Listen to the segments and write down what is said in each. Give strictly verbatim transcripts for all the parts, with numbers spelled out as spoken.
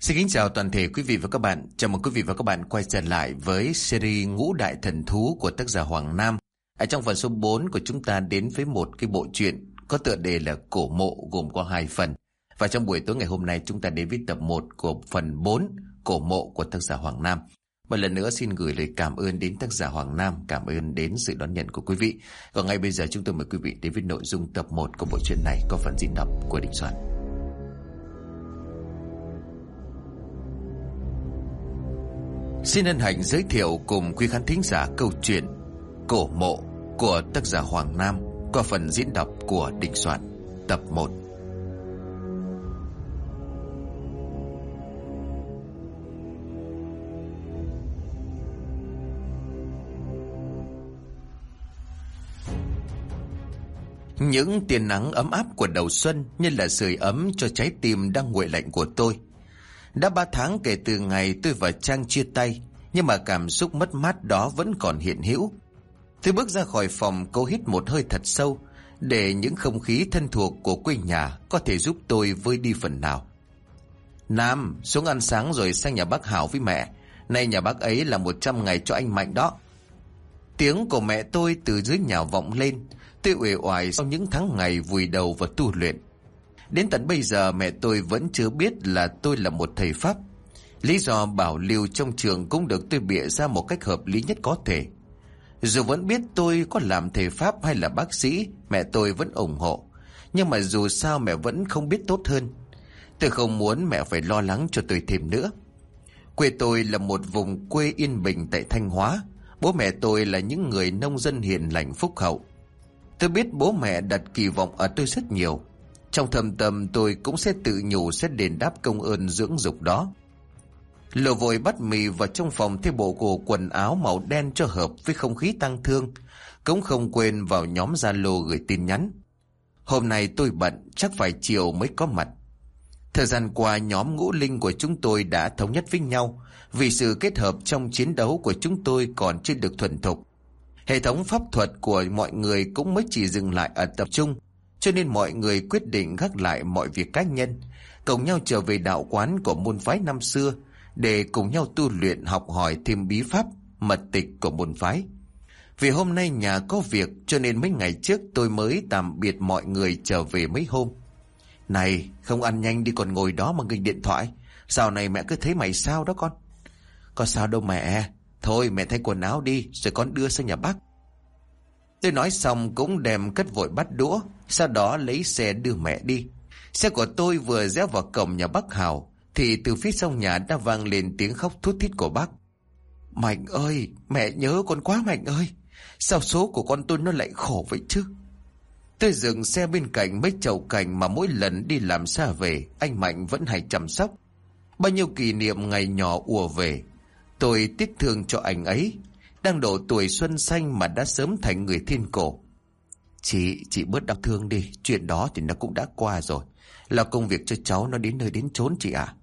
Xin kính chào toàn thể quý vị và các bạn. Chào mừng quý vị và các bạn quay trở lại với series Ngũ Đại Thần Thú của tác giả Hoàng Nam. Ở trong phần số bốn của chúng ta đến với một cái bộ truyện có tựa đề là Cổ Mộ, gồm có hai phần. Và trong buổi tối ngày hôm nay chúng ta đến với tập một của phần bốn Cổ Mộ của tác giả Hoàng Nam. Một lần nữa xin gửi lời cảm ơn đến tác giả Hoàng Nam, cảm ơn đến sự đón nhận của quý vị. Còn ngay bây giờ chúng tôi mời quý vị đến với nội dung tập một của bộ truyện này có phần diễn đọc của Đình Soạn. Xin hân hạnh giới thiệu cùng quý khán thính giả câu chuyện Cổ Mộ của tác giả Hoàng Nam qua phần diễn đọc của Đình Soạn, tập một. Những tia nắng ấm áp của đầu xuân như là sưởi ấm cho trái tim đang nguội lạnh của tôi. Đã ba tháng kể từ ngày tôi và Trang chia tay, nhưng mà cảm xúc mất mát đó vẫn còn hiện hữu. Tôi bước ra khỏi phòng, cố hít một hơi thật sâu để những không khí thân thuộc của quê nhà có thể giúp tôi vơi đi phần nào. Nam, xuống ăn sáng rồi sang nhà bác Hảo với mẹ. Nay nhà bác ấy là một trăm ngày cho anh Mạnh đó. Tiếng của mẹ tôi từ dưới nhà vọng lên. Tôi uể oải sau những tháng ngày vùi đầu vào tu luyện. Đến tận bây giờ mẹ tôi vẫn chưa biết là tôi là một thầy Pháp. Lý do bảo lưu trong trường cũng được tôi bịa ra một cách hợp lý nhất có thể. Dù vẫn biết tôi có làm thầy Pháp hay là bác sĩ, mẹ tôi vẫn ủng hộ. Nhưng mà dù sao mẹ vẫn không biết tốt hơn. Tôi không muốn mẹ phải lo lắng cho tôi thêm nữa. Quê tôi là một vùng quê yên bình tại Thanh Hóa. Bố mẹ tôi là những người nông dân hiền lành phúc hậu. Tôi biết bố mẹ đặt kỳ vọng ở tôi rất nhiều. Trong thâm tâm tôi cũng sẽ tự nhủ sẽ đền đáp công ơn dưỡng dục đó. Lồ vội bắt mì vào trong phòng thay bộ đồ quần áo màu đen cho hợp với không khí tang thương. Cũng không quên vào nhóm Zalo gửi tin nhắn. Hôm nay tôi bận, chắc phải chiều mới có mặt. Thời gian qua nhóm ngũ linh của chúng tôi đã thống nhất với nhau. Vì sự kết hợp trong chiến đấu của chúng tôi còn chưa được thuần thục. Hệ thống pháp thuật của mọi người cũng mới chỉ dừng lại ở tập trung. Cho nên mọi người quyết định gác lại mọi việc cá nhân, cùng nhau trở về đạo quán của môn phái năm xưa để cùng nhau tu luyện học hỏi thêm bí pháp, mật tịch của môn phái. Vì hôm nay nhà có việc cho nên mấy ngày trước tôi mới tạm biệt mọi người trở về mấy hôm. Này, không ăn nhanh đi còn ngồi đó mà nghịch điện thoại. Dạo này mẹ cứ thấy mày sao đó con. Có sao đâu mẹ. Thôi mẹ thay quần áo đi rồi con đưa sang nhà bác. Tôi nói xong cũng đem cất vội bắt đũa, sau đó lấy xe đưa mẹ đi. Xe của tôi vừa rẽ vào cổng nhà bác Hào thì từ phía sau nhà đã vang lên tiếng khóc thút thít của bác. Mạnh ơi, mẹ nhớ con quá Mạnh ơi. Sao số của con tôi nó lại khổ vậy chứ? Tôi dừng xe bên cạnh mấy chậu cảnh mà mỗi lần đi làm xa về anh Mạnh vẫn hay chăm sóc. Bao nhiêu kỷ niệm ngày nhỏ ùa về. Tôi tiếc thương cho anh ấy, đang độ tuổi xuân xanh mà đã sớm thành người thiên cổ. Chị, chị bớt đau thương đi, chuyện đó thì nó cũng đã qua rồi. Là công việc cho cháu nó đến nơi đến chốn chị ạ.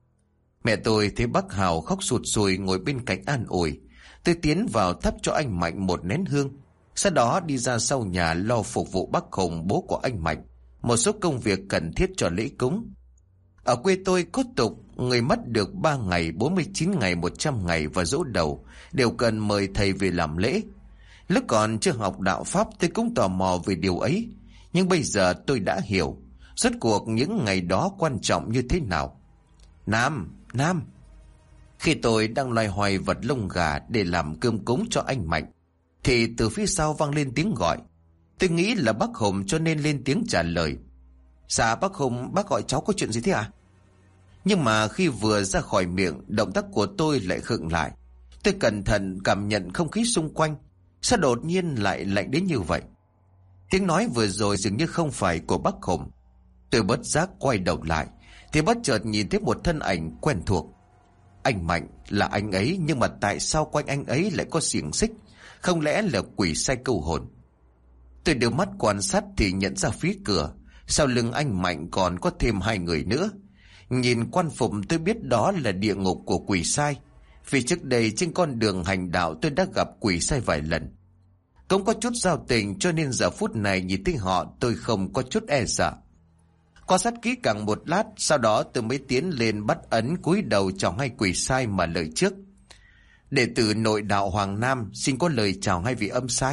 Mẹ tôi thấy bác Hào khóc sụt sùi ngồi bên cạnh an ủi. Tôi tiến vào thắp cho anh Mạnh một nén hương. Sau đó đi ra sau nhà lo phục vụ bác Hùng, bố của anh Mạnh, một số công việc cần thiết cho lễ cúng. Ở quê tôi có tục người mất được ba ngày, bốn mươi chín ngày, một trăm ngày và giỗ đầu đều cần mời thầy về làm lễ. Lúc còn chưa học đạo Pháp tôi cũng tò mò về điều ấy. Nhưng bây giờ tôi đã hiểu rốt cuộc những ngày đó quan trọng như thế nào. Nam, Nam. Khi tôi đang loay hoay vật lông gà để làm cơm cúng cho anh Mạnh thì từ phía sau vang lên tiếng gọi. Tôi nghĩ là bác Hùng cho nên lên tiếng trả lời. Dạ bác Hùng, bác gọi cháu có chuyện gì thế à? Nhưng mà khi vừa ra khỏi miệng, động tác của tôi lại khựng lại. Tôi cẩn thận cảm nhận không khí xung quanh. Sao đột nhiên lại lạnh đến như vậy? Tiếng nói vừa rồi dường như không phải của bác Hùng. Tôi bất giác quay đầu lại thì bất chợt nhìn thấy một thân ảnh quen thuộc. Anh Mạnh là anh ấy, nhưng mà tại sao quanh anh ấy lại có xiềng xích? Không lẽ là quỷ sai câu hồn? Tôi đưa mắt quan sát thì nhận ra phía cửa sau lưng anh Mạnh còn có thêm hai người nữa. Nhìn quan phục tôi biết đó là địa ngục của quỷ sai. Vì trước đây trên con đường hành đạo tôi đã gặp quỷ sai vài lần. Cũng có chút giao tình cho nên giờ phút này nhìn thấy họ tôi không có chút e sợ. Quan sát kỹ càng một lát, sau đó tôi mới tiến lên bắt ấn cúi đầu chào hai quỷ sai mà lời trước. Đệ tử nội đạo Hoàng Nam xin có lời chào hai vị âm sai.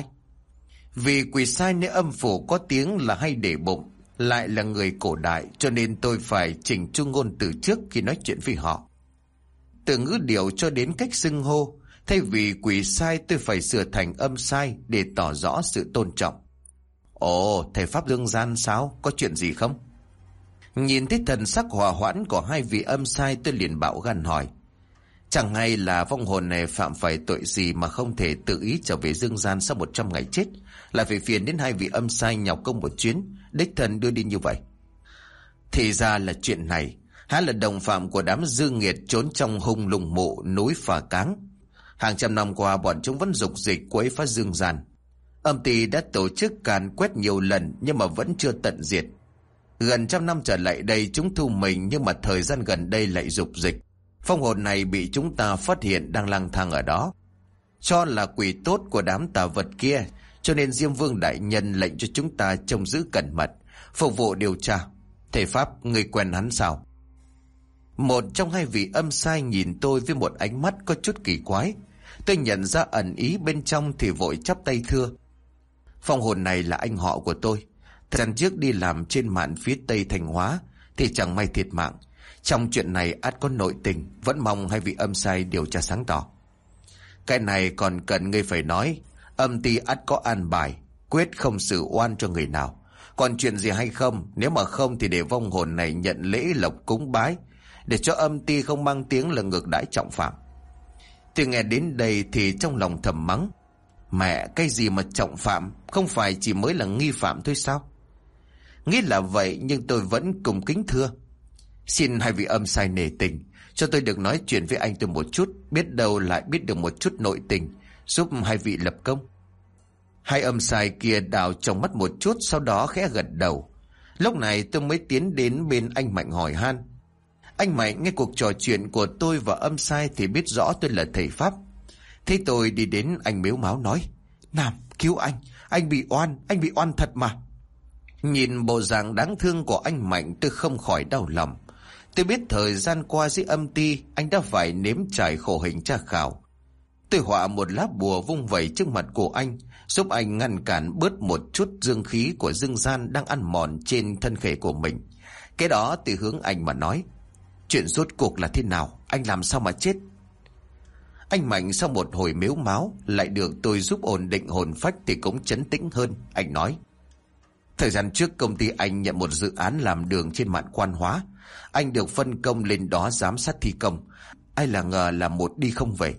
Vì quỷ sai nơi âm phủ có tiếng là hay để bụng, lại là người cổ đại, cho nên tôi phải chỉnh chu ngôn từ trước khi nói chuyện với họ. Từ ngữ điệu cho đến cách xưng hô, thay vì quỷ sai tôi phải sửa thành âm sai để tỏ rõ sự tôn trọng. Ồ, thầy Pháp Dương Gian sao? Có chuyện gì không? Nhìn thấy thần sắc hòa hoãn của hai vị âm sai, tôi liền bạo gan hỏi. Chẳng hay là vong hồn này phạm phải tội gì mà không thể tự ý trở về dương gian sau một trăm ngày chết, lại phải phiền đến hai vị âm sai nhọc công một chuyến, đích thân đưa đi như vậy? Thì ra là chuyện này. Há là đồng phạm của đám dư nghiệt trốn trong hung lùng mộ núi Phà Cáng. Hàng trăm năm qua bọn chúng vẫn dục dịch quấy phá dương gian. Âm ty đã tổ chức càn quét nhiều lần nhưng mà vẫn chưa tận diệt. Gần trăm năm trở lại đây chúng thu mình, nhưng mà thời gian gần đây lại dục dịch. Phong hồn này bị chúng ta phát hiện đang lang thang ở đó, cho là quỷ tốt của đám tà vật kia, cho nên Diêm Vương đại nhân lệnh cho chúng ta trông giữ cẩn mật, phục vụ điều tra. Thầy Pháp, người quen hắn sao? Một trong hai vị âm sai nhìn tôi với một ánh mắt có chút kỳ quái. Tôi nhận ra ẩn ý bên trong thì vội chắp tay thưa. Phong hồn này là anh họ của tôi. Thời gian trước đi làm trên mạn phía tây Thanh Hóa thì chẳng may thiệt mạng. Trong chuyện này ắt có nội tình, vẫn mong hai vị âm sai điều tra sáng tỏ. Cái này còn cần ngươi phải nói. Âm ty ắt có an bài, quyết không xử oan cho người nào. Còn chuyện gì hay không, nếu mà không thì để vong hồn này nhận lễ lộc cúng bái, để cho âm ty không mang tiếng là ngược đãi trọng phạm. Tôi nghe đến đây thì trong lòng thầm mắng. Mẹ, cái gì mà trọng phạm, không phải chỉ mới là nghi phạm thôi sao? Nghĩ là vậy nhưng tôi vẫn cùng kính thưa. Xin hai vị âm sai nể tình, cho tôi được nói chuyện với anh tôi một chút, biết đâu lại biết được một chút nội tình, giúp hai vị lập công. Hai âm sai kia đào trong mắt một chút, sau đó khẽ gật đầu. Lúc này tôi mới tiến đến bên anh Mạnh hỏi han. Anh Mạnh nghe cuộc trò chuyện của tôi và âm sai thì biết rõ tôi là thầy Pháp. Thế tôi đi đến anh mếu máo nói. Nam, cứu anh, anh bị oan, anh bị oan thật mà. Nhìn bộ dạng đáng thương của anh Mạnh tôi không khỏi đau lòng. Tôi biết thời gian qua dưới âm ty anh đã phải nếm trải khổ hình tra khảo. Tôi họa một lá bùa vung vẩy trước mặt của anh, giúp anh ngăn cản bớt một chút dương khí của dương gian đang ăn mòn trên thân thể của mình. Cái đó từ hướng anh mà nói. Chuyện rốt cuộc là thế nào, anh làm sao mà chết? Anh Mạnh sau một hồi mếu máo lại được tôi giúp ổn định hồn phách thì cũng trấn tĩnh hơn. Anh nói. Thời gian trước công ty anh nhận một dự án làm đường trên mạn Quan Hóa. Anh được phân công lên đó giám sát thi công. Ai là ngờ là một đi không về.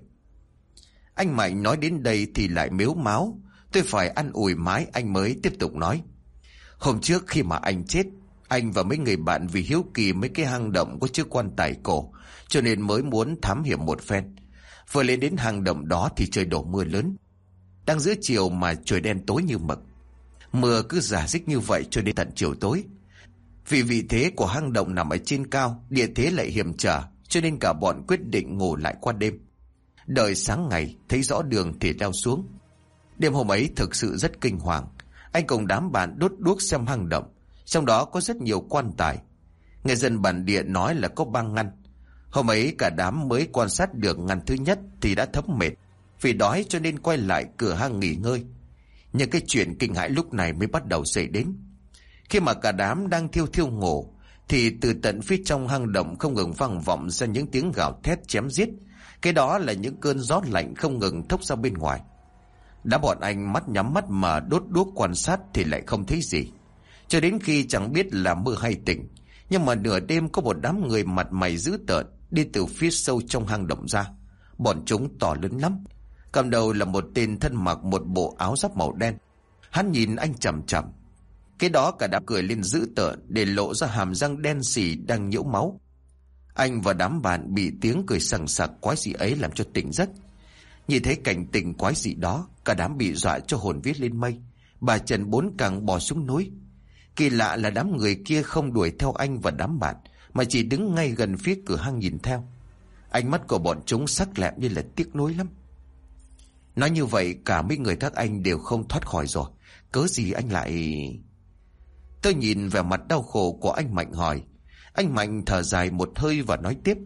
Anh Mạnh nói đến đây thì lại mếu máo. Tôi phải ăn ủi mái anh mới tiếp tục nói. Hôm trước khi mà anh chết, anh và mấy người bạn vì hiếu kỳ mấy cái hang động có chiếc quan tài cổ, cho nên mới muốn thám hiểm một phen. Vừa lên đến hang động đó thì trời đổ mưa lớn. Đang giữa chiều mà trời đen tối như mực. Mưa cứ rả rích như vậy cho đến tận chiều tối. Vì vị thế của hang động nằm ở trên cao, địa thế lại hiểm trở, cho nên cả bọn quyết định ngủ lại qua đêm. Đợi sáng ngày thấy rõ đường thì leo xuống. Đêm hôm ấy thực sự rất kinh hoàng. Anh cùng đám bạn đốt đuốc xem hang động, trong đó có rất nhiều quan tài. Người dân bản địa nói là có ba ngăn. Hôm ấy cả đám mới quan sát được ngăn thứ nhất thì đã thấm mệt, vì đói cho nên quay lại cửa hang nghỉ ngơi. Nhưng cái chuyện kinh hãi lúc này mới bắt đầu xảy đến. Khi mà cả đám đang thiêu thiêu ngủ thì từ tận phía trong hang động không ngừng vang vọng ra những tiếng gào thét chém giết. Cái đó là những cơn gió lạnh không ngừng thốc ra bên ngoài. Đã bọn anh mắt nhắm mắt mà đốt đuốc quan sát thì lại không thấy gì, cho đến khi chẳng biết là mơ hay tỉnh. Nhưng mà nửa đêm có một đám người mặt mày dữ tợn đi từ phía sâu trong hang động ra. Bọn chúng to lớn lắm. Cầm đầu là một tên thân mặc một bộ áo giáp màu đen. Hắn nhìn anh chằm chằm. Cái đó cả đám cười lên dữ tợn để lộ ra hàm răng đen sì đang nhiễu máu. Anh và đám bạn bị tiếng cười sằng sặc quái dị ấy làm cho tỉnh giấc. Nhìn thấy cảnh tình quái dị đó, cả đám bị dọa cho hồn vía lên mây. Bà Trần bốn càng bò xuống núi. Kỳ lạ là đám người kia không đuổi theo anh và đám bạn, mà chỉ đứng ngay gần phía cửa hang nhìn theo. Ánh mắt của bọn chúng sắc lẹm như là tiếc nuối lắm. Nói như vậy cả mấy người các anh đều không thoát khỏi rồi. Cớ gì anh lại... Tôi nhìn về mặt đau khổ của anh Mạnh hỏi. Anh Mạnh thở dài một hơi và nói tiếp.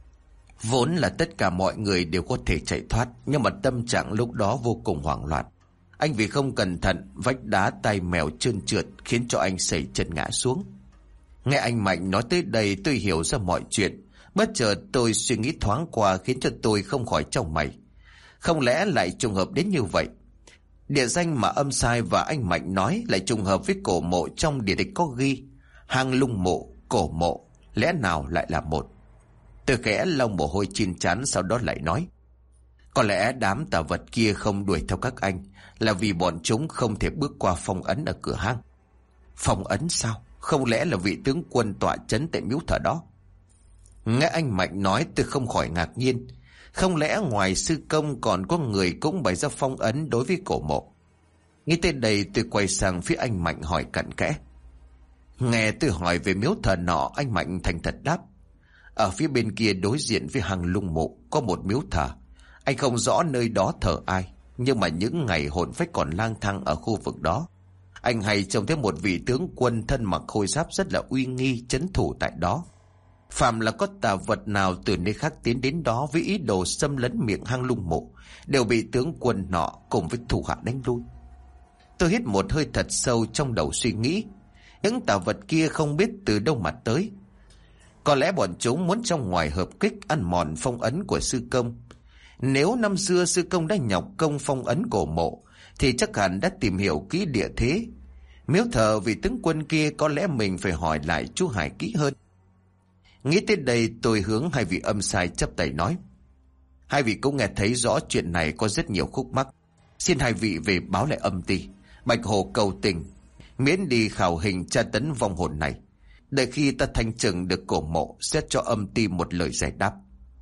Vốn là tất cả mọi người đều có thể chạy thoát, nhưng mà tâm trạng lúc đó vô cùng hoảng loạn. Anh vì không cẩn thận, vách đá tay mèo trơn trượt khiến cho anh sẩy chân ngã xuống. Nghe anh Mạnh nói tới đây tôi hiểu ra mọi chuyện. Bất chợt tôi suy nghĩ thoáng qua khiến cho tôi không khỏi chau mày. Không lẽ lại trùng hợp đến như vậy? Địa danh mà Âm Sai và anh Mạnh nói lại trùng hợp với cổ mộ trong địa tịch có ghi. Hang Lung Mộ, cổ mộ, lẽ nào lại là một? Tôi khẽ lau mồ hôi trên trán, sau đó lại nói. Có lẽ đám tà vật kia không đuổi theo các anh là vì bọn chúng không thể bước qua phong ấn ở cửa hang. Phong ấn sao? Không lẽ là vị tướng quân tọa trấn tại miếu thờ đó? Nghe anh Mạnh nói tôi không khỏi ngạc nhiên. Không lẽ ngoài sư công còn có người cũng bày ra phong ấn đối với cổ mộ? Nghĩ tới đây tôi quay sang phía anh Mạnh hỏi cặn kẽ. Nghe tôi hỏi về miếu thờ nọ, anh Mạnh thành thật đáp. Ở phía bên kia đối diện với hang Lung Mộ có một miếu thờ. Anh không rõ nơi đó thờ ai, nhưng mà những ngày hồn phách còn lang thang ở khu vực đó, anh hay trông thấy một vị tướng quân thân mặc khôi giáp rất là uy nghi trấn thủ tại đó. Phàm là có tà vật nào từ nơi khác tiến đến đó với ý đồ xâm lấn miệng hang Lung Mộ đều bị tướng quân nọ cùng với thủ hạ đánh lui. Tôi hít một hơi thật sâu, trong đầu suy nghĩ, những tà vật kia không biết từ đâu mà tới. Có lẽ bọn chúng muốn trong ngoài hợp kích ăn mòn phong ấn của sư công. Nếu năm xưa sư công đã nhọc công phong ấn cổ mộ thì chắc hẳn đã tìm hiểu kỹ địa thế. Miếu thờ vị tướng quân kia có lẽ mình phải hỏi lại chú Hải kỹ hơn. Nghĩ tới đây tôi hướng hai vị Âm Sai chắp tay nói. Hai vị cũng nghe thấy rõ chuyện này có rất nhiều khúc mắc. Xin hai vị về báo lại Âm ty. Bạch Hồ cầu tình, miễn đi khảo hình tra tấn vong hồn này. Đợi khi ta thanh trừng được cổ mộ sẽ cho Âm ty một lời giải đáp.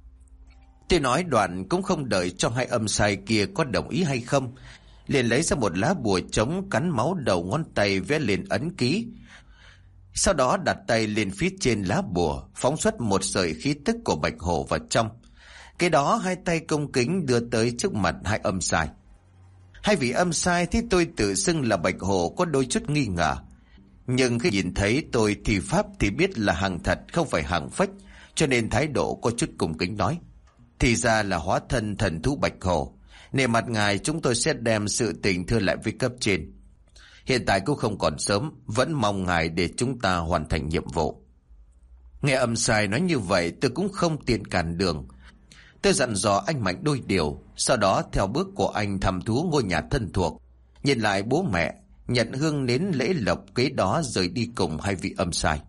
Tôi nói đoạn cũng không đợi cho hai Âm Sai kia có đồng ý hay không, liền lấy ra một lá bùa trống, cắn máu đầu ngón tay vẽ lên ấn ký. Sau đó đặt tay lên phía trên lá bùa, phóng xuất một sợi khí tức của Bạch Hồ vào trong. Cái đó hai tay công kính đưa tới trước mặt hai Âm Sai. Hai vị Âm Sai thấy tôi tự xưng là Bạch Hồ có đôi chút nghi ngờ, nhưng khi nhìn thấy tôi thì pháp thì biết là hàng thật không phải hàng phách, cho nên thái độ có chút cung kính nói. Thì ra là hóa thân thần thú Bạch Hồ. Nề mặt ngài, chúng tôi sẽ đem sự tình thưa lại với cấp trên. Hiện tại cũng không còn sớm, vẫn mong ngài để chúng ta hoàn thành nhiệm vụ. Nghe Âm Sai nói như vậy tôi cũng không tiện cản đường. Tôi dặn dò anh Mạnh đôi điều, sau đó theo bước của anh thăm thú ngôi nhà thân thuộc, nhìn lại bố mẹ, nhận hương nến lễ lộc, kế đó rời đi cùng hai vị Âm Sai.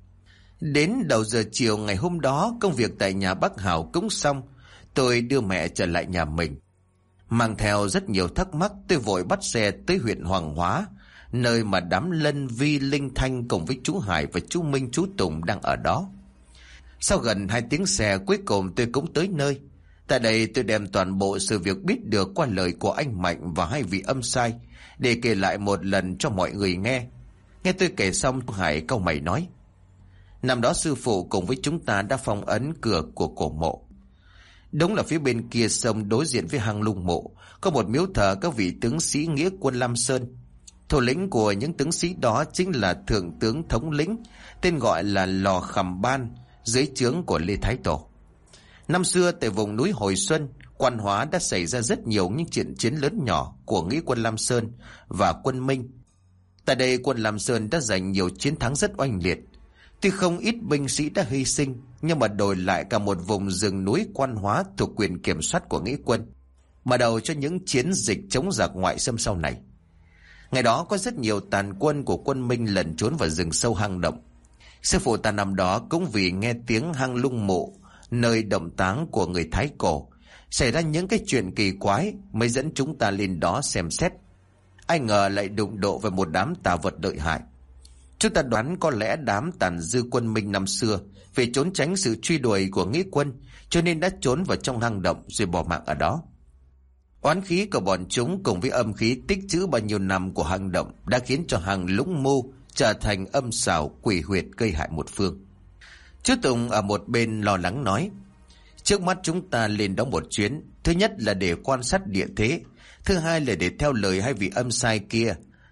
Đến đầu giờ chiều ngày hôm đó, công việc tại nhà bác Hảo cũng xong. Tôi đưa mẹ trở lại nhà mình. Mang theo rất nhiều thắc mắc, tôi vội bắt xe tới huyện Hoàng Hóa, nơi mà đám Lân, Vi, Linh, Thanh cùng với chú Hải và chú Minh, chú Tùng đang ở đó. Sau gần hai tiếng xe, cuối cùng tôi cũng tới nơi. Tại đây tôi đem toàn bộ sự việc biết được qua lời của anh Mạnh và hai vị Âm Sai để kể lại một lần cho mọi người nghe. Nghe tôi kể xong, Hải cau mày nói. Năm đó sư phụ cùng với chúng ta đã phong ấn cửa của cổ mộ. Đúng là phía bên kia sông đối diện với hang Lung Mộ có một miếu thờ các vị tướng sĩ nghĩa quân Lam Sơn. Thủ lĩnh của những tướng sĩ đó chính là thượng tướng thống lĩnh tên gọi là Lò Khầm Ban, dưới trướng của Lê Thái Tổ. Năm xưa tại vùng núi Hồi Xuân, Quan Hóa đã xảy ra rất nhiều những trận chiến lớn nhỏ của nghĩa quân Lam Sơn và quân Minh. Tại đây quân Lam Sơn đã giành nhiều chiến thắng rất oanh liệt. Tuy không ít binh sĩ đã hy sinh, nhưng mà đổi lại cả một vùng rừng núi Quan Hóa thuộc quyền kiểm soát của nghĩa quân, mở đầu cho những chiến dịch chống giặc ngoại xâm sau này. Ngày đó có rất nhiều tàn quân của quân Minh lẩn trốn vào rừng sâu hang động. Sư phụ ta năm đó cũng vì nghe tiếng hang Lung Mộ, nơi động táng của người Thái Cổ, xảy ra những cái chuyện kỳ quái, mới dẫn chúng ta lên đó xem xét. Ai ngờ lại đụng độ với một đám tà vật lợi hại. Chúng ta đoán có lẽ đám tàn dư quân Minh năm xưa vì trốn tránh sự truy đuổi của nghĩa quân, cho nên đã trốn vào trong hang động rồi bỏ mạng ở đó. Oán khí của bọn chúng cùng với âm khí tích trữ bao nhiêu năm của hang động đã khiến cho hang Lũng Mô trở thành âm xảo quỷ huyệt gây hại một phương. Chú Tùng ở một bên lo lắng nói, trước mắt chúng ta lên đó một chuyến, thứ nhất là để quan sát địa thế, thứ hai là để theo lời hai vị Âm Sai kia,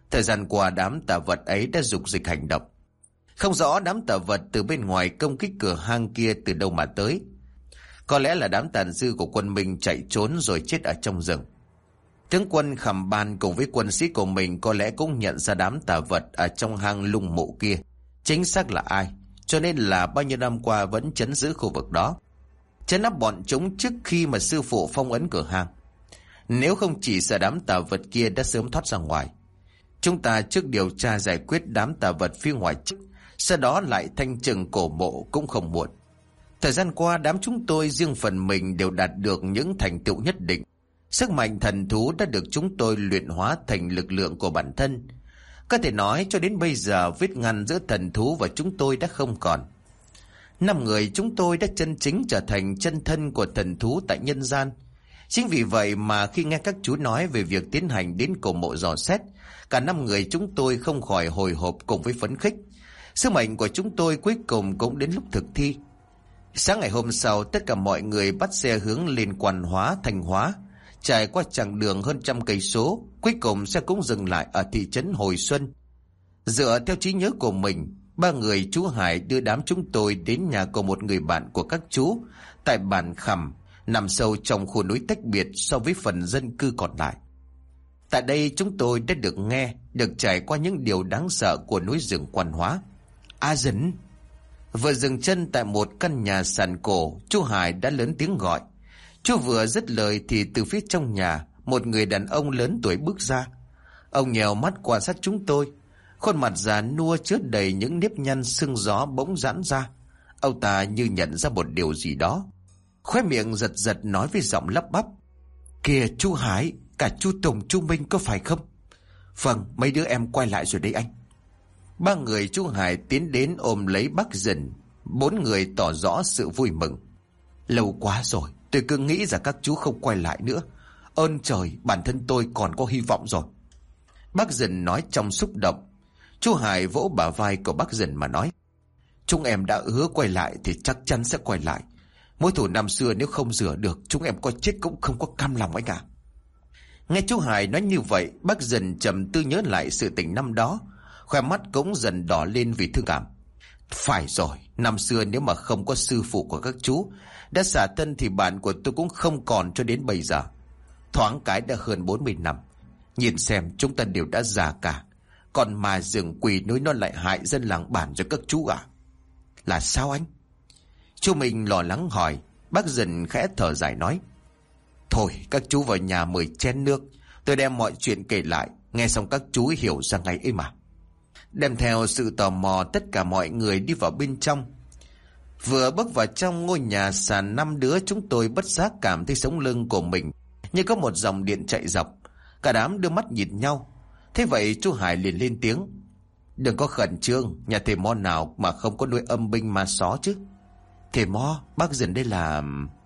Thời gian qua đám tà vật ấy đã dục dịch hành động. Không rõ đám tà vật từ bên ngoài công kích cửa hang kia từ đâu mà tới. Có lẽ là đám tàn dư của quân Minh chạy trốn rồi chết ở trong rừng. Tướng quân Khẩm Ban cùng với quân sĩ của mình có lẽ cũng nhận ra đám tà vật ở trong hang lung mộ kia chính xác là ai, cho nên là bao nhiêu năm qua vẫn trấn giữ khu vực đó, trấn áp bọn chúng trước khi mà sư phụ phong ấn cửa hang. Nếu không chỉ sợ đám tà vật kia đã sớm thoát ra ngoài. Chúng ta trước điều tra giải quyết đám tà vật phía ngoài trước, sau đó lại thanh trừng cổ mộ cũng không muộn. Thời gian qua đám chúng tôi riêng phần mình đều đạt được những thành tựu nhất định. Sức mạnh thần thú đã được chúng tôi luyện hóa thành lực lượng của bản thân. Có thể nói cho đến bây giờ vết ngăn giữa thần thú và chúng tôi đã không còn. Năm người chúng tôi đã chân chính trở thành chân thân của thần thú tại nhân gian. Chính vì vậy mà khi nghe các chú nói về việc tiến hành đến cổ mộ dò xét, cả năm người chúng tôi không khỏi hồi hộp cùng với phấn khích. Sứ mệnh của chúng tôi cuối cùng cũng đến lúc thực thi. Sáng ngày hôm sau, tất cả mọi người bắt xe hướng lên Quan Hóa, Thanh Hóa. Trải qua chặng đường hơn trăm cây số, cuối cùng xe cũng dừng lại ở thị trấn Hồi Xuân. Dựa theo trí nhớ của mình, ba người chú Hải đưa đám chúng tôi đến nhà của một người bạn của các chú tại bản Khẩm, nằm sâu trong khu núi tách biệt so với phần dân cư còn lại. Tại đây chúng tôi đã được nghe, được trải qua những điều đáng sợ của núi rừng Quan Hóa. A Dấn! Vừa dừng chân tại một căn nhà sàn cổ, chú Hải đã lớn tiếng gọi. Chú vừa dứt lời thì từ phía trong nhà, một người đàn ông lớn tuổi bước ra. Ông nhèo mắt quan sát chúng tôi, khuôn mặt già nua chứa đầy những nếp nhăn sưng gió bỗng giãn ra. Ông ta như nhận ra một điều gì đó, khóe miệng giật giật nói với giọng lắp bắp: "Kìa chú Hải, cả chú Tùng, chú Minh có phải không?" "Vâng, mấy đứa em quay lại rồi đấy anh." Ba người chú Hải tiến đến ôm lấy bác Dần. Bốn người tỏ rõ sự vui mừng. "Lâu quá rồi, tôi cứ nghĩ rằng các chú không quay lại nữa. Ơn trời, bản thân tôi còn có hy vọng rồi." Bác Dần nói trong xúc động. Chú Hải vỗ bả vai của bác Dần mà nói: "Chúng em đã hứa quay lại thì chắc chắn sẽ quay lại. Mối thù năm xưa nếu không rửa được, chúng em có chết cũng không có cam lòng anh ạ." Nghe chú Hải nói như vậy, bác Dần trầm tư nhớ lại sự tình năm đó, khoe mắt cũng dần đỏ lên vì thương cảm. "Phải rồi, năm xưa nếu mà không có sư phụ của các chú đã xả thân thì bạn của tôi cũng không còn cho đến bây giờ. Thoáng cái đã hơn bốn mươi năm. Nhìn xem chúng ta đều đã già cả, còn mà rừng quỷ núi nó lại hại dân làng bản cho các chú à?" "Là sao anh?" Chú mình lo lắng hỏi. Bác Dần khẽ thở dài nói: "Thôi các chú vào nhà mời chén nước, tôi đem mọi chuyện kể lại, nghe xong các chú hiểu ra ngay ấy mà." Đem theo sự tò mò, tất cả mọi người đi vào bên trong. Vừa bước vào trong ngôi nhà sàn năm đứa, chúng tôi bất giác cảm thấy sống lưng của mình như có một dòng điện chạy dọc. Cả đám đưa mắt nhìn nhau. Thế vậy chú Hải liền lên tiếng: "Đừng có khẩn trương, nhà thầy Mo nào mà không có nuôi âm binh ma só chứ?" "Thầy Mo, bác Dần đây là..."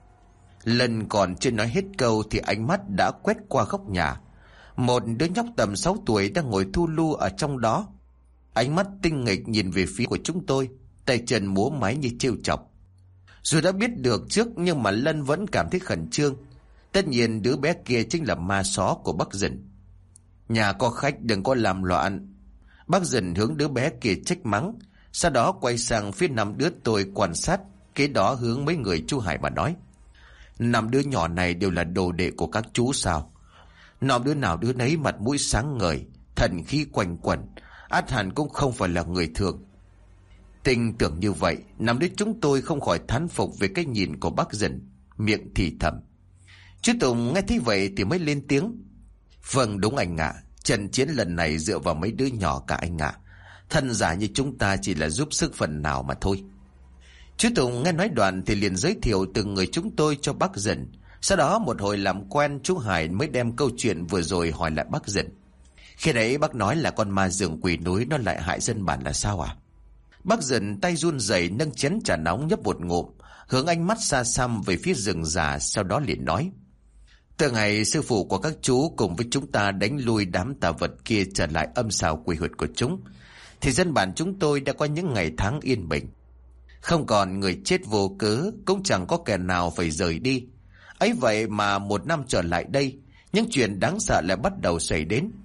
Lần còn chưa nói hết câu thì ánh mắt đã quét qua góc nhà. Một đứa nhóc tầm sáu tuổi đang ngồi thu lu ở trong đó. Ánh mắt tinh nghịch nhìn về phía của chúng tôi, tay chân múa máy như trêu chọc. Dù đã biết được trước nhưng mà Lân vẫn cảm thấy khẩn trương. Tất nhiên đứa bé kia chính là ma só của bác Dần. "Nhà có khách đừng có làm loạn." Bác Dần hướng đứa bé kia trách mắng, sau đó quay sang phía năm đứa tôi quan sát, kế đó hướng mấy người chú Hải mà nói: "Năm đứa nhỏ này đều là đồ đệ của các chú sao? Năm đứa nào đứa nấy mặt mũi sáng ngời, thần khí quanh quẩn, ắt hẳn cũng không phải là người thường." Tình tưởng như vậy, năm đứa chúng tôi không khỏi thán phục về cái nhìn của bác Dần, miệng thì thầm. Chú Tùng nghe thấy vậy thì mới lên tiếng: "Vâng đúng anh ạ, trận chiến lần này dựa vào mấy đứa nhỏ cả anh ạ. Thân giả như chúng ta chỉ là giúp sức phần nào mà thôi." Chú Tùng nghe nói đoạn thì liền giới thiệu từng người chúng tôi cho bác Dần. Sau đó một hồi làm quen, chú Hải mới đem câu chuyện vừa rồi hỏi lại bác Dần. "Khi đấy bác nói là con ma rừng quỷ núi nó lại hại dân bản là sao à?" Bác Dần tay run rẩy nâng chén trà nóng nhấp một ngụm, hướng ánh mắt xa xăm về phía rừng già, sau đó liền nói: "Từ ngày sư phụ của các chú cùng với chúng ta đánh lui đám tà vật kia trở lại âm xào quỷ huyệt của chúng, thì dân bản chúng tôi đã có những ngày tháng yên bình. Không còn người chết vô cớ, cũng chẳng có kẻ nào phải rời đi. Ấy vậy mà một năm trở lại đây, những chuyện đáng sợ lại bắt đầu xảy đến.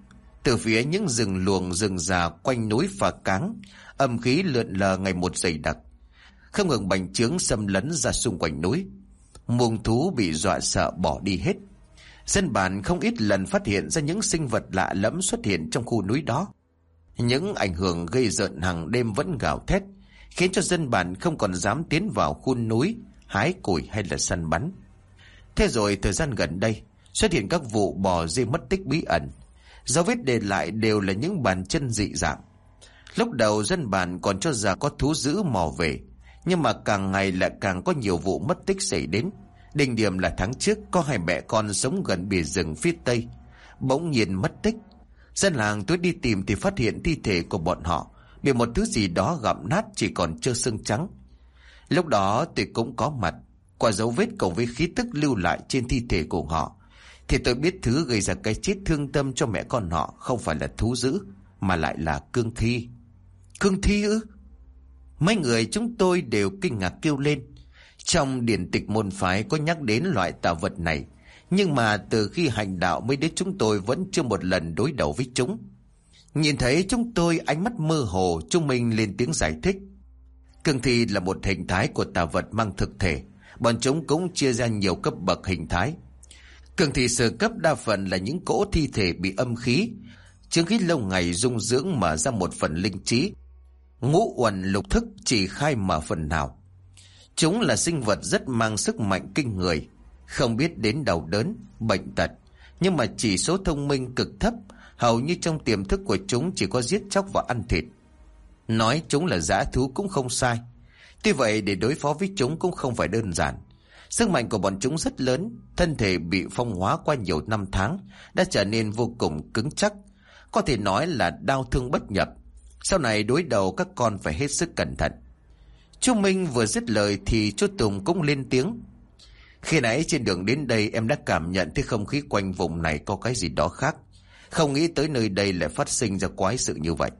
Từ phía những rừng luồng rừng già quanh núi Phà Cáng, âm khí lượn lờ ngày một dày đặc, không ngừng bành trướng xâm lấn ra xung quanh núi. Muông thú bị dọa sợ bỏ đi hết. Dân bản không ít lần phát hiện ra những sinh vật lạ lẫm xuất hiện trong khu núi đó. Những ảnh hưởng gây rợn hàng đêm vẫn gào thét, khiến cho dân bản không còn dám tiến vào khu núi hái củi hay là săn bắn. Thế rồi thời gian gần đây xuất hiện các vụ bò dê mất tích bí ẩn, dấu vết để lại đều là những bàn chân dị dạng. Lúc đầu dân bản còn cho rằng có thú dữ mò về, nhưng mà càng ngày lại càng có nhiều vụ mất tích xảy đến. Đỉnh điểm là tháng trước có hai mẹ con sống gần bìa rừng phía tây bỗng nhiên mất tích. Dân làng tối đi tìm thì phát hiện thi thể của bọn họ bị một thứ gì đó gặm nát, chỉ còn trơ xương trắng. Lúc đó tôi cũng có mặt. Qua dấu vết cùng với khí tức lưu lại trên thi thể của họ thì tôi biết thứ gây ra cái chết thương tâm cho mẹ con họ không phải là thú dữ, mà lại là cương thi. Cương thi ư? Mấy người chúng tôi đều kinh ngạc kêu lên. Trong điển tịch môn phái có nhắc đến loại tà vật này, nhưng mà từ khi hành đạo mới đến chúng tôi vẫn chưa một lần đối đầu với chúng. Nhìn thấy chúng tôi, ánh mắt mơ hồ, Trung Minh lên tiếng giải thích. Cương thi là một hình thái của tà vật mang thực thể. Bọn chúng cũng chia ra nhiều cấp bậc hình thái. Cương thi sơ cấp đa phần là những cỗ thi thể bị âm khí, chứng khí lâu ngày dung dưỡng mở ra một phần linh trí. Ngũ uẩn lục thức chỉ khai mở phần nào. Chúng là sinh vật rất mang sức mạnh kinh người, không biết đến đau đớn, bệnh tật, nhưng mà chỉ số thông minh cực thấp. Hầu như trong tiềm thức của chúng chỉ có giết chóc và ăn thịt. Nói chúng là dã thú cũng không sai. Tuy vậy để đối phó với chúng cũng không phải đơn giản. Sức mạnh của bọn chúng rất lớn, thân thể bị phong hóa qua nhiều năm tháng đã trở nên vô cùng cứng chắc, có thể nói là đau thương bất nhập. Sau này đối đầu các con phải hết sức cẩn thận. Chú Minh vừa dứt lời thì chú Tùng cũng lên tiếng. Khi nãy trên đường đến đây em đã cảm nhận thấy không khí quanh vùng này có cái gì đó khác. Không nghĩ tới nơi đây lại phát sinh ra quái sự như vậy.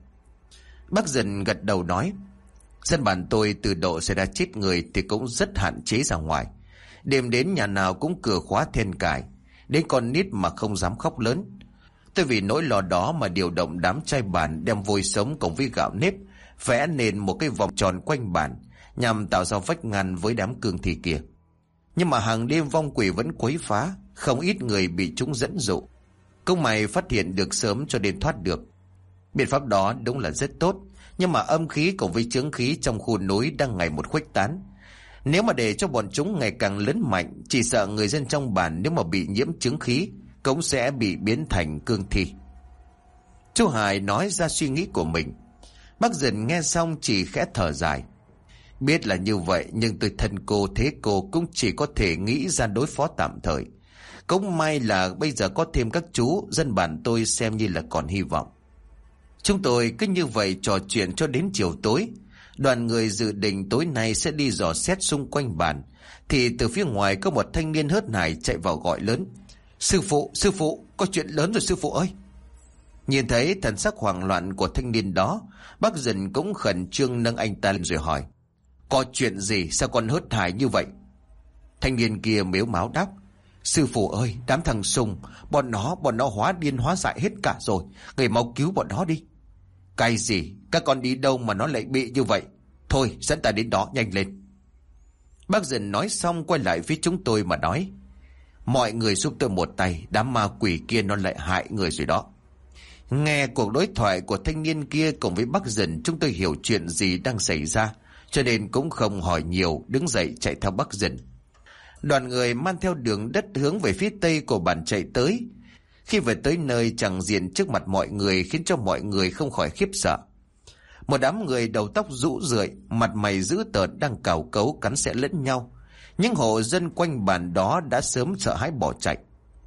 Bác Dần gật đầu nói. Dân bản tôi từ độ xảy ra chết người thì cũng rất hạn chế ra ngoài. Đêm đến nhà nào cũng cửa khóa then cài, đến con nít mà không dám khóc lớn. Tôi vì nỗi lo đó mà điều động đám trai bản đem vôi sống cùng với gạo nếp vẽ nên một cái vòng tròn quanh bản nhằm tạo ra vách ngăn với đám cương thi kia. Nhưng mà hàng đêm vong quỷ vẫn quấy phá, không ít người bị chúng dẫn dụ. Công mày phát hiện được sớm cho nên thoát được. Biện pháp đó đúng là rất tốt, nhưng mà âm khí cùng với chướng khí trong khu núi đang ngày một khuếch tán. Nếu mà để cho bọn chúng ngày càng lớn mạnh, chỉ sợ người dân trong bản nếu mà bị nhiễm chướng khí cũng sẽ bị biến thành cương thi. Chú Hải nói ra suy nghĩ của mình. Bác Dần nghe xong chỉ khẽ thở dài. Biết là như vậy, nhưng tôi thân cô thế cô cũng chỉ có thể nghĩ ra đối phó tạm thời. Cũng may là bây giờ có thêm các chú, dân bản tôi xem như là còn hy vọng. Chúng tôi cứ như vậy trò chuyện cho đến chiều tối. Đoàn người dự định tối nay sẽ đi dò xét xung quanh bản, thì từ phía ngoài có một thanh niên hớt hải chạy vào gọi lớn. Sư phụ, sư phụ, có chuyện lớn rồi sư phụ ơi. Nhìn thấy thần sắc hoảng loạn của thanh niên đó, bác Dần cũng khẩn trương nâng anh ta lên rồi hỏi. Có chuyện gì, sao con hớt hải như vậy? Thanh niên kia mếu máo đáp. Sư phụ ơi, đám thằng Sùng, bọn nó, bọn nó hóa điên hóa dại hết cả rồi. Người mau cứu bọn nó đi. Cái gì? Các con đi đâu mà nó lại bị như vậy? Thôi, dẫn ta đến đó, nhanh lên. Bác Dần nói xong quay lại phía chúng tôi mà nói. Mọi người giúp tôi một tay, đám ma quỷ kia nó lại hại người rồi đó. Nghe cuộc đối thoại của thanh niên kia cùng với bác Dần, chúng tôi hiểu chuyện gì đang xảy ra, cho nên cũng không hỏi nhiều, đứng dậy chạy theo bác Dần. Đoàn người mang theo đường đất hướng về phía tây của bản chạy tới. Khi về tới nơi, chẳng diện trước mặt mọi người khiến cho mọi người không khỏi khiếp sợ. Một đám người đầu tóc rũ rượi, mặt mày dữ tợn đang cào cấu cắn xé lẫn nhau. Những hộ dân quanh bản đó đã sớm sợ hãi bỏ chạy.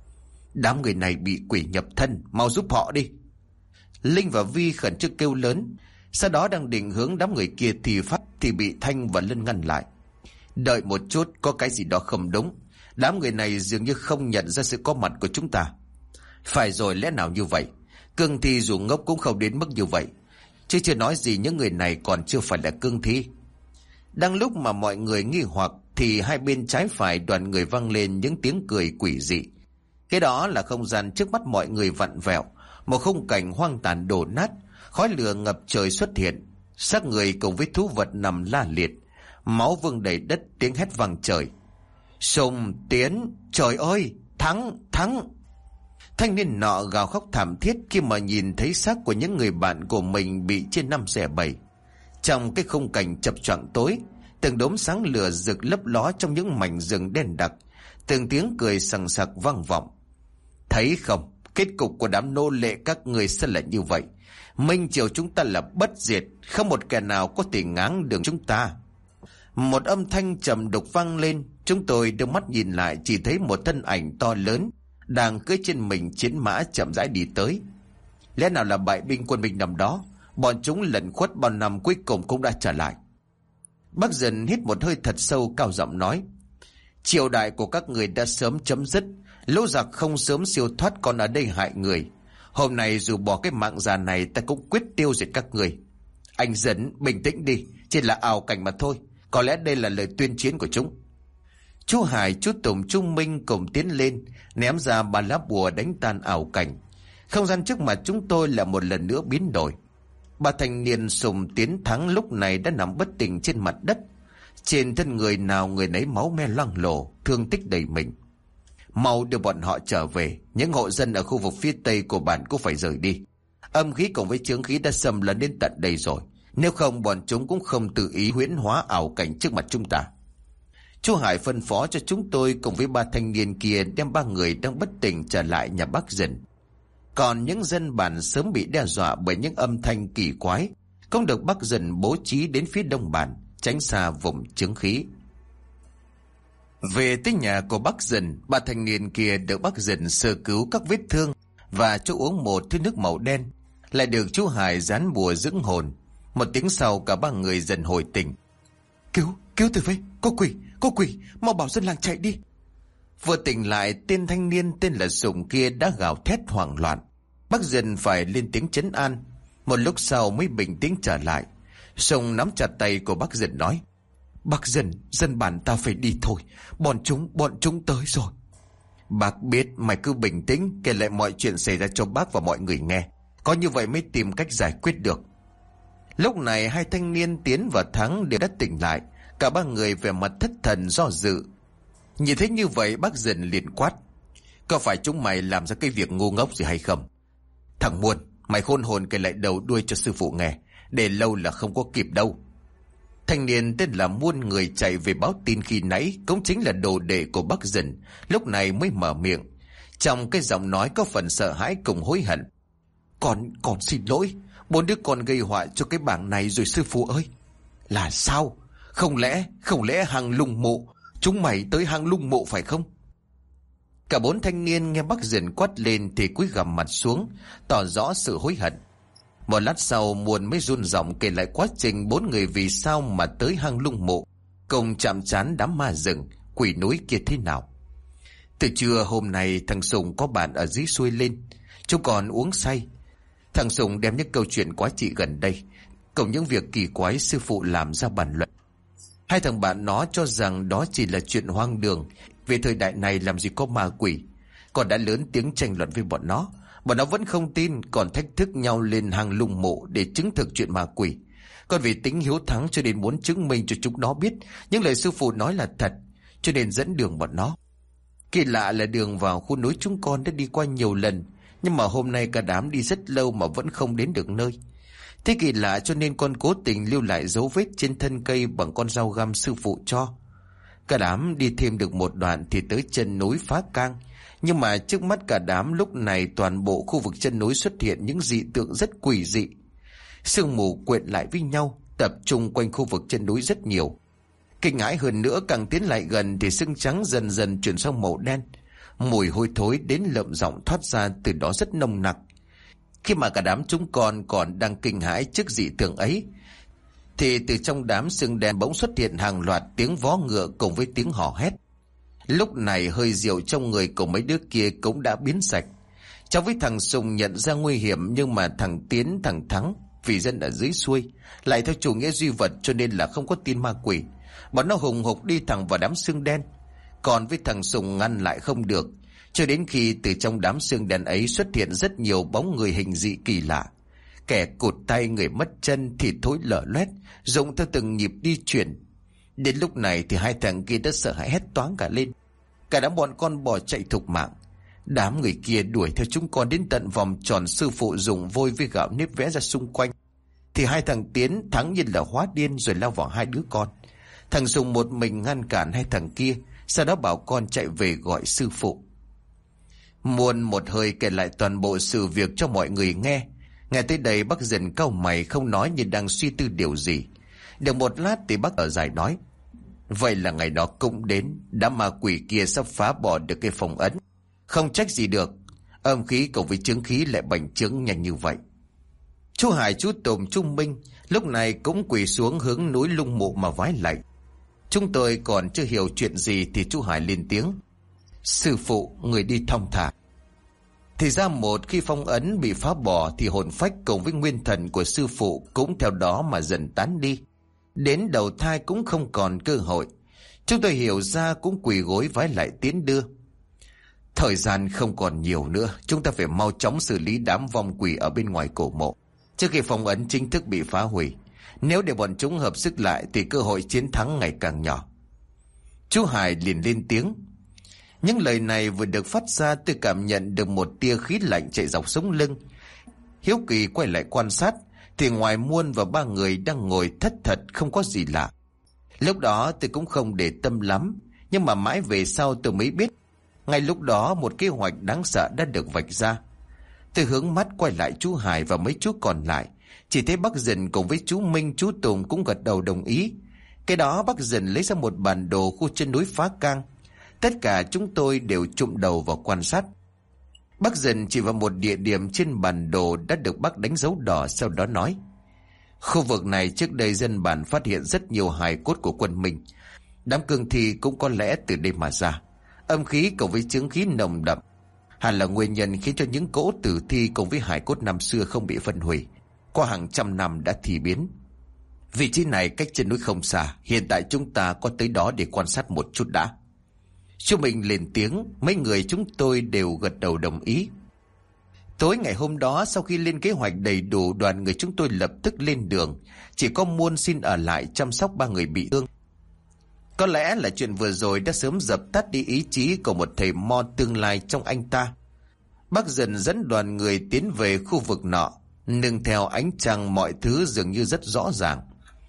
Đám người này bị quỷ nhập thân, mau giúp họ đi. Linh và Vi khẩn trương kêu lớn. Sau đó đang định hướng đám người kia thì phát thì bị Thanh và Lân ngăn lại. Đợi một chút, có cái gì đó không đúng. Đám người này dường như không nhận ra sự có mặt của chúng ta. Phải rồi, lẽ nào như vậy? Cương thi dù ngốc cũng không đến mức như vậy. Chứ chưa nói gì những người này còn chưa phải là cương thi. Đang lúc mà mọi người nghi hoặc thì hai bên trái phải đoàn người vang lên những tiếng cười quỷ dị. Cái đó là không gian trước mắt mọi người vặn vẹo. Một khung cảnh hoang tàn đổ nát, khói lửa ngập trời xuất hiện, xác người cùng với thú vật nằm la liệt, máu vương đầy đất, tiếng hét vang trời. Sùng Tiến, trời ơi, thắng, thắng! Thanh niên nọ gào khóc thảm thiết khi mà nhìn thấy xác của những người bạn của mình bị chia năm xẻ bảy. Trong cái khung cảnh chập choạng tối, từng đốm sáng lửa rực lấp ló trong những mảnh rừng đen đặc, từng tiếng cười sằng sặc vang vọng. Thấy không, kết cục của đám nô lệ các người sẽ là như vậy. Minh triều chúng ta là bất diệt, không một kẻ nào có thể ngáng đường chúng ta. Một âm thanh trầm đục vang lên. Chúng tôi đưa mắt nhìn lại, chỉ thấy một thân ảnh to lớn đang cưỡi trên mình chiến mã chậm rãi đi tới. Lẽ nào là bại binh quân Minh nằm đó? Bọn chúng lẩn khuất bao năm cuối cùng cũng đã trở lại. Bác Dần hít một hơi thật sâu, cao giọng nói: triều đại của các người đã sớm chấm dứt. Lũ giặc không sớm siêu thoát còn ở đây hại người. Hôm nay dù bỏ cái mạng già này, ta cũng quyết tiêu diệt các người. Anh Dần, bình tĩnh đi, chỉ là ảo cảnh mà thôi. Có lẽ đây là lời tuyên chiến của chúng. Chú Hải, chú Tùng, chú Minh cùng tiến lên, ném ra ba lá bùa đánh tan ảo cảnh. Không gian trước mặt chúng tôi là một lần nữa biến đổi. Ba thanh niên Sùng Tiến Thắng lúc này đã nằm bất tỉnh trên mặt đất. Trên thân người nào người nấy máu me loang lổ, thương tích đầy mình. Mau đưa bọn họ trở về. Những hộ dân ở khu vực phía tây của bản cũng phải rời đi. Âm khí cùng với chướng khí đã xâm lấn đến tận đây rồi. Nếu không, bọn chúng cũng không tự ý huyễn hóa ảo cảnh trước mặt chúng ta. Chú Hải phân phó cho chúng tôi cùng với ba thanh niên kia đem ba người đang bất tỉnh trở lại nhà bác Dần. Còn những dân bản sớm bị đe dọa bởi những âm thanh kỳ quái cũng được bác Dần bố trí đến phía đông bản, tránh xa vùng chướng khí. Về tới nhà của bác Dần, ba thanh niên kia được bác Dần sơ cứu các vết thương và cho uống một thứ nước màu đen, lại được chú Hải dán bùa dưỡng hồn. Một tiếng sau, cả ba người dần hồi tỉnh. Cứu, cứu tôi với, có quỷ, có quỷ, mau bảo dân làng chạy đi. Vừa tỉnh lại, tên thanh niên tên là Sùng kia đã gào thét hoảng loạn. Bác Dần phải lên tiếng trấn an. Một lúc sau mới bình tĩnh trở lại. Sùng nắm chặt tay của bác Dần nói: bác Dần, dân bản ta phải đi thôi. Bọn chúng, bọn chúng tới rồi. Bác biết, mày cứ bình tĩnh, kể lại mọi chuyện xảy ra cho bác và mọi người nghe. Có như vậy mới tìm cách giải quyết được. Lúc này hai thanh niên Tiến và Thắng đều đã tỉnh lại. Cả ba người về mặt thất thần do dự. Nhìn thấy như vậy, bác Dần liền quát: có phải chúng mày làm ra cái việc ngu ngốc gì hay không? Thằng Muôn, mày khôn hồn kể lại đầu đuôi cho sư phụ nghe. Để lâu là không có kịp đâu. Thanh niên tên là Muôn, người chạy về báo tin khi nãy, cũng chính là đồ đệ của bác Dần, lúc này mới mở miệng. Trong cái giọng nói có phần sợ hãi cùng hối hận: Con, con xin lỗi. Bốn đứa con gây họa cho cái bảng này rồi sư phụ ơi. Là sao? Không lẽ, không lẽ hang lung mộ? Chúng mày tới hang lung mộ phải không? Cả bốn thanh niên nghe bác Dần quát lên thì cúi gằm mặt xuống, tỏ rõ sự hối hận. Một lát sau, Muôn mới run giọng kể lại quá trình bốn người vì sao mà tới hang lung mộ, cùng chạm trán đám ma rừng, quỷ núi kia thế nào. Từ trưa hôm nay, thằng Sùng có bạn ở dưới xuôi lên. Chúng còn uống say. Thằng Sùng đem những câu chuyện quá trị gần đây, cùng những việc kỳ quái sư phụ làm ra bàn luận. Hai thằng bạn nó cho rằng đó chỉ là chuyện hoang đường. Về thời đại này làm gì có ma quỷ. Còn đã lớn tiếng tranh luận với bọn nó. Bọn nó vẫn không tin, còn thách thức nhau lên hang lung mộ để chứng thực chuyện ma quỷ. Còn vì tính hiếu thắng cho nên muốn chứng minh cho chúng nó biết những lời sư phụ nói là thật, cho nên dẫn đường bọn nó. Kỳ lạ là đường vào khu núi chúng con đã đi qua nhiều lần, nhưng mà hôm nay cả đám đi rất lâu mà vẫn không đến được nơi. Thế kỳ lạ cho nên con cố tình lưu lại dấu vết trên thân cây bằng con dao găm sư phụ cho. Cả đám đi thêm được một đoạn thì tới chân núi Phá Cang. Nhưng mà trước mắt cả đám lúc này, toàn bộ khu vực chân núi xuất hiện những dị tượng rất quỷ dị. Sương mù quyện lại với nhau, tập trung quanh khu vực chân núi rất nhiều. Kinh hãi hơn nữa, càng tiến lại gần thì sương trắng dần dần chuyển sang màu đen. Mùi hôi thối đến lợm giọng thoát ra từ đó rất nồng nặc. Khi mà cả đám chúng con còn đang kinh hãi trước dị tượng ấy, thì từ trong đám sương đen bỗng xuất hiện hàng loạt tiếng vó ngựa cùng với tiếng hò hét. Lúc này hơi rượu trong người của mấy đứa kia cũng đã biến sạch. Cháu với thằng Sùng nhận ra nguy hiểm, nhưng mà thằng Tiến, thằng Thắng vì dân ở dưới xuôi, lại theo chủ nghĩa duy vật cho nên là không có tin ma quỷ. Bọn nó hùng hục đi thẳng vào đám sương đen. Còn với thằng Sùng ngăn lại không được. cho đến khi từ trong đám xương đen ấy xuất hiện rất nhiều bóng người hình dị kỳ lạ. Kẻ cụt tay, người mất chân, thịt thối lở loét, rụng theo từng nhịp đi chuyển. Đến lúc này thì hai thằng kia đã sợ hãi hét toáng cả lên. Cả đám bọn con bỏ chạy thục mạng. Đám người kia đuổi theo chúng con đến tận vòng tròn sư phụ dùng vôi với gạo nếp vẽ ra xung quanh. Thì hai thằng Tiến thắng như là hóa điên rồi lao vào hai đứa con. Thằng Sùng một mình ngăn cản hai thằng kia, sau đó bảo con chạy về gọi sư phụ. Muôn một hơi kể lại toàn bộ sự việc cho mọi người nghe. Nghe tới đây bác dần cau mày không nói, như đang suy tư điều gì. Được một lát thì bác ở dài nói: vậy là ngày đó cũng đến, đám ma quỷ kia sắp phá bỏ được cái phong ấn. Không trách gì được, âm khí cộng với chứng khí lại bành trướng nhanh như vậy. Chú Hải, chú Tùng, chú Minh lúc này cũng quỳ xuống hướng núi Lung Mộ mà vái lạy. Chúng tôi còn chưa hiểu chuyện gì thì chú Hải lên tiếng: sư phụ, người đi thong thả. Thì ra một khi phong ấn bị phá bỏ thì hồn phách cùng với nguyên thần của sư phụ cũng theo đó mà dần tán đi. Đến đầu thai cũng không còn cơ hội. Chúng tôi hiểu ra cũng quỳ gối vái lại tiến đưa. Thời gian không còn nhiều nữa, chúng ta phải mau chóng xử lý đám vong quỷ ở bên ngoài cổ mộ trước khi phong ấn chính thức bị phá hủy. Nếu để bọn chúng hợp sức lại thì cơ hội chiến thắng ngày càng nhỏ. Chú Hải liền lên tiếng. Những lời này vừa được phát ra, tôi cảm nhận được một tia khí lạnh chạy dọc sống lưng. Hiếu kỳ quay lại quan sát thì ngoài Muôn và ba người đang ngồi thất thật không có gì lạ. Lúc đó tôi cũng không để tâm lắm, nhưng mà mãi về sau tôi mới biết. Ngay lúc đó một kế hoạch đáng sợ đã được vạch ra. Tôi hướng mắt quay lại chú Hải và mấy chú còn lại, chỉ thấy bác Dần cùng với chú Minh, chú Tùng cũng gật đầu đồng ý. Cái đó bác Dần lấy ra một bản đồ khu chân núi Phá Cang. Tất cả chúng tôi đều chụm đầu vào quan sát. Bác Dần chỉ vào một địa điểm trên bản đồ đã được bác đánh dấu đỏ, sau đó nói: khu vực này trước đây dân bản phát hiện rất nhiều hài cốt của quân Minh. Đám cương thi cũng có lẽ từ đây mà ra. Âm khí cộng với chứng khí nồng đậm hẳn là nguyên nhân khiến cho những cỗ tử thi cùng với hài cốt năm xưa không bị phân hủy, qua hàng trăm năm đã thi biến. Vị trí này cách chân núi không xa, hiện tại chúng ta có tới đó để quan sát một chút đã. Chú Minh lên tiếng, mấy người chúng tôi đều gật đầu đồng ý. Tối ngày hôm đó, sau khi lên kế hoạch đầy đủ, đoàn người chúng tôi lập tức lên đường. Chỉ có Muôn xin ở lại chăm sóc ba người bị thương. Có lẽ là chuyện vừa rồi đã sớm dập tắt đi ý chí của một thầy mo tương lai trong anh ta. Bác Dần dẫn đoàn người tiến về khu vực nọ, nương theo ánh trăng mọi thứ dường như rất rõ ràng.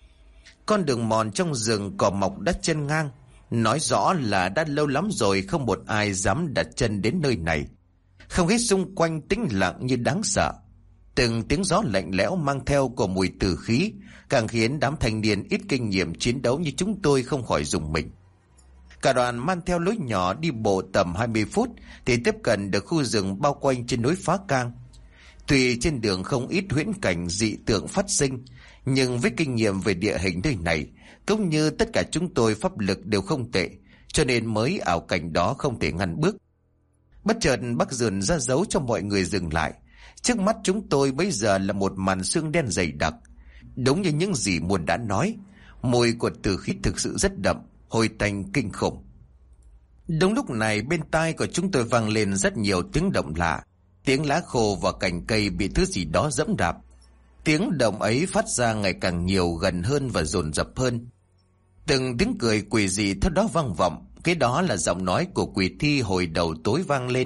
Con đường mòn trong rừng cỏ mọc đất chân ngang, nói rõ là đã lâu lắm rồi không một ai dám đặt chân đến nơi này. Không khí xung quanh tĩnh lặng như đáng sợ. Từng tiếng gió lạnh lẽo mang theo của mùi tử khí càng khiến đám thanh niên ít kinh nghiệm chiến đấu như chúng tôi không khỏi rùng mình. Cả đoàn mang theo lối nhỏ đi bộ tầm hai mươi phút thì tiếp cận được khu rừng bao quanh trên núi Phá Cang. Tuy trên đường không ít huyễn cảnh dị tượng phát sinh, nhưng với kinh nghiệm về địa hình nơi này cũng như tất cả chúng tôi pháp lực đều không tệ, cho nên mới ảo cảnh đó không thể ngăn bước. Bất chợt bác Dần ra dấu cho mọi người dừng lại. Trước mắt chúng tôi bây giờ là một màn sương đen dày đặc. Đúng như những gì Muôn đã nói, mùi của tử khí thực sự rất đậm, hôi tanh kinh khủng. Đúng lúc này bên tai của chúng tôi vang lên rất nhiều tiếng động lạ, tiếng lá khô và cành cây bị thứ gì đó dẫm đạp. Tiếng động ấy phát ra ngày càng nhiều, gần hơn và dồn dập hơn. Từng tiếng cười quỷ dị theo đó vang vọng. Cái đó là giọng nói của quỷ thi hồi đầu tối vang lên.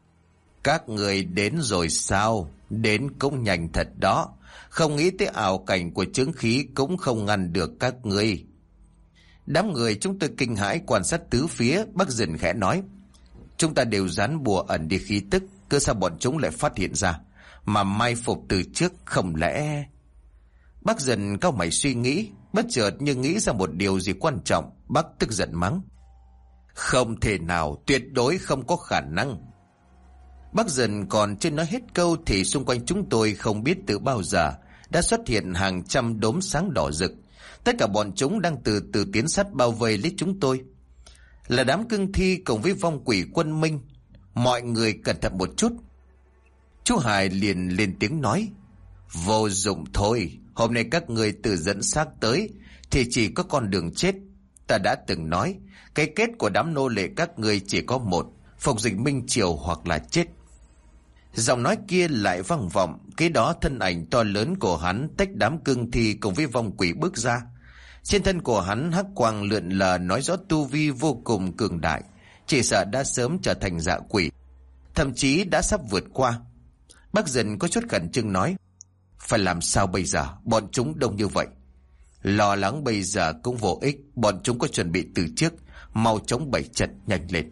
Các người đến rồi sao? Đến cũng nhanh thật đó. Không nghĩ tới ảo cảnh của chứng khí cũng không ngăn được các ngươi. Đám người chúng tôi kinh hãi quan sát tứ phía. Bác Dần khẽ nói: chúng ta đều dán bùa ẩn đi khí tức, cơ sao bọn chúng lại phát hiện ra mà mai phục từ trước, không lẽ... Bác Dần cau mày suy nghĩ, bất chợt như nghĩ ra một điều gì quan trọng. Bác tức giận mắng: không thể nào, tuyệt đối không có khả năng. Bác Dần còn chưa nói hết câu thì xung quanh chúng tôi không biết từ bao giờ đã xuất hiện hàng trăm đốm sáng đỏ rực. Tất cả bọn chúng đang từ từ tiến sát bao vây lấy chúng tôi. Là đám cương thi cùng với vong quỷ quân Minh. Mọi người cẩn thận một chút. Chú Hải liền lên tiếng nói: vô dụng thôi, hôm nay các người tự dẫn xác tới thì chỉ có con đường chết. Ta đã từng nói, cái kết của đám nô lệ các người chỉ có một, phục dịch Minh Triều hoặc là chết. Giọng nói kia lại vang vọng, kế đó thân ảnh to lớn của hắn tách đám cương thi cùng với vong quỷ bước ra. Trên thân của hắn hắc quang lượn lờ, nói rõ tu vi vô cùng cường đại, chỉ sợ đã sớm trở thành dạ quỷ, thậm chí đã sắp vượt qua. Bác Dần có chút khẩn trương nói: phải làm sao bây giờ, bọn chúng đông như vậy. Lo lắng bây giờ cũng vô ích, bọn chúng có chuẩn bị từ trước, mau chống bảy trận, nhanh lên.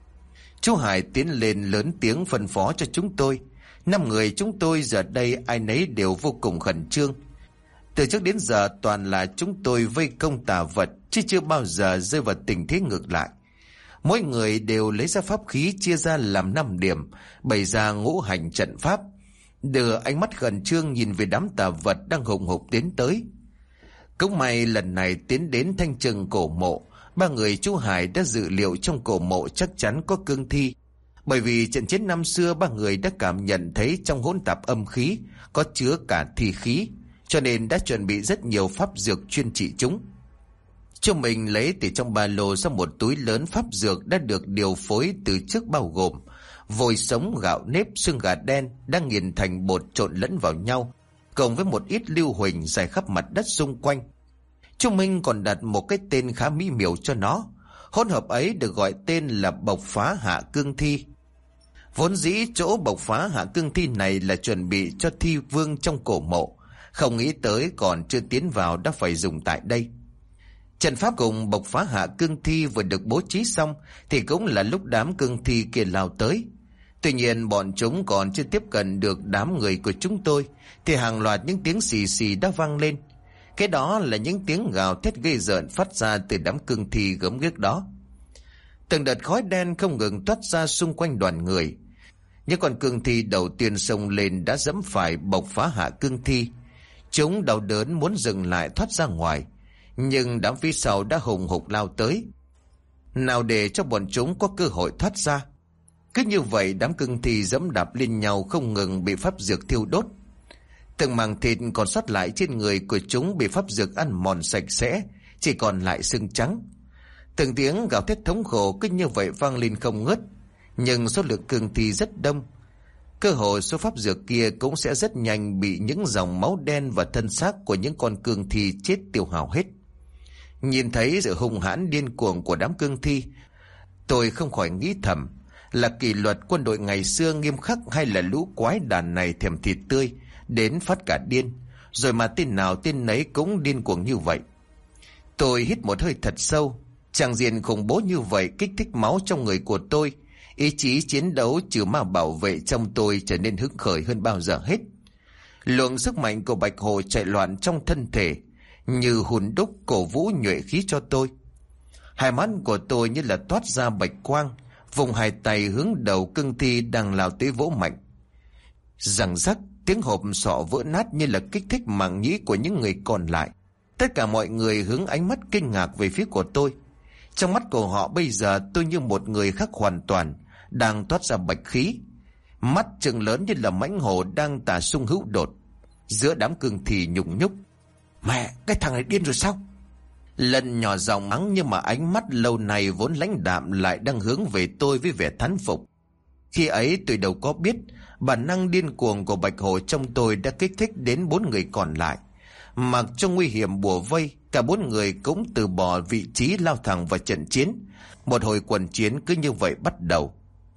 Chú Hải tiến lên lớn tiếng phân phó cho chúng tôi. Năm người chúng tôi giờ đây ai nấy đều vô cùng khẩn trương. Từ trước đến giờ toàn là chúng tôi vây công tà vật, chứ chưa bao giờ rơi vào tình thế ngược lại. Mỗi người đều lấy ra pháp khí chia ra làm năm điểm, bày ra ngũ hành trận pháp, đưa ánh mắt khẩn trương nhìn về đám tà vật đang hùng hục tiến tới. Cũng may lần này tiến đến thanh trừng cổ mộ, ba người chú Hải đã dự liệu trong cổ mộ chắc chắn có cương thi. Bởi vì trận chiến năm xưa ba người đã cảm nhận thấy trong hỗn tạp âm khí có chứa cả thi khí, cho nên đã chuẩn bị rất nhiều pháp dược chuyên trị chúng. Chú mình lấy từ trong ba lô ra một túi lớn pháp dược đã được điều phối từ trước, bao gồm vồi sống, gạo nếp, xương gà đen đang nghiền thành bột trộn lẫn vào nhau, cộng với một ít lưu huỳnh rải khắp mặt đất xung quanh. Chú Minh còn đặt một cái tên khá mỹ miều cho nó. Hỗn hợp ấy được gọi tên là bộc phá hạ cương thi. Vốn dĩ chỗ bộc phá hạ cương thi này là chuẩn bị cho thi vương trong cổ mộ, không nghĩ tới còn chưa tiến vào đã phải dùng tại đây. Trận pháp cùng bộc phá hạ cương thi vừa được bố trí xong thì cũng là lúc đám cương thi kia lao tới. Tuy nhiên bọn chúng còn chưa tiếp cận được đám người của chúng tôi thì hàng loạt những tiếng xì xì đã vang lên. Cái đó là những tiếng gào thét ghê rợn phát ra từ đám cương thi gớm ghiếc đó. Từng đợt khói đen không ngừng toát ra xung quanh đoàn người. Những con cương thi đầu tiên xông lên đã giẫm phải bộc phá hạ cương thi. Chúng đau đớn muốn dừng lại thoát ra ngoài, nhưng đám phía sau đã hùng hục lao tới, nào để cho bọn chúng có cơ hội thoát ra. Cứ như vậy đám cương thi giẫm đạp lên nhau không ngừng bị pháp dược thiêu đốt. Từng mảng thịt còn sót lại trên người của chúng bị pháp dược ăn mòn sạch sẽ, chỉ còn lại xương trắng. Từng tiếng gào thét thống khổ cứ như vậy vang lên không ngớt. Nhưng số lượng cương thi rất đông, cơ hội số pháp dược kia cũng sẽ rất nhanh bị những dòng máu đen và thân xác của những con cương thi chết tiêu hao hết. Nhìn thấy sự hung hãn điên cuồng của đám cương thi, tôi không khỏi nghĩ thầm, là kỷ luật quân đội ngày xưa nghiêm khắc hay là lũ quái đàn này thèm thịt tươi đến phát cả điên, rồi mà tên nào tên nấy cũng điên cuồng như vậy. Tôi hít một hơi thật sâu. Tràng diện khủng bố như vậy kích thích máu trong người của tôi, ý chí chiến đấu trừ ma bảo vệ trong tôi trở nên hứng khởi hơn bao giờ hết. Luồng sức mạnh của Bạch Hồ chạy loạn trong thân thể, như hùn đúc cổ vũ nhuệ khí cho tôi. Hai mắt của tôi như là toát ra bạch quang, vùng hai tay hướng đầu cương thi đang lao tới vỗ mạnh. Răng rắc, tiếng hộp sọ vỡ nát như là kích thích màng nhĩ của những người còn lại. Tất cả mọi người hướng ánh mắt kinh ngạc về phía của tôi. Trong mắt của họ bây giờ tôi như một người khác hoàn toàn, đang toát ra bạch khí. Mắt trừng lớn như là mãnh hổ đang tà sung hữu đột. Giữa đám cương thi nhùng nhúc: mẹ, cái thằng này điên rồi sao? Lần nhỏ giọng mắng, nhưng mà ánh mắt lâu nay vốn lãnh đạm lại đang hướng về tôi với vẻ thán phục. Khi ấy tôi đâu có biết bản năng điên cuồng của Bạch Hổ trong tôi đã kích thích đến bốn người còn lại. Mặc cho nguy hiểm bủa vây, cả bốn người cũng từ bỏ vị trí lao thẳng vào trận chiến. Một hồi quần chiến cứ như vậy bắt đầu.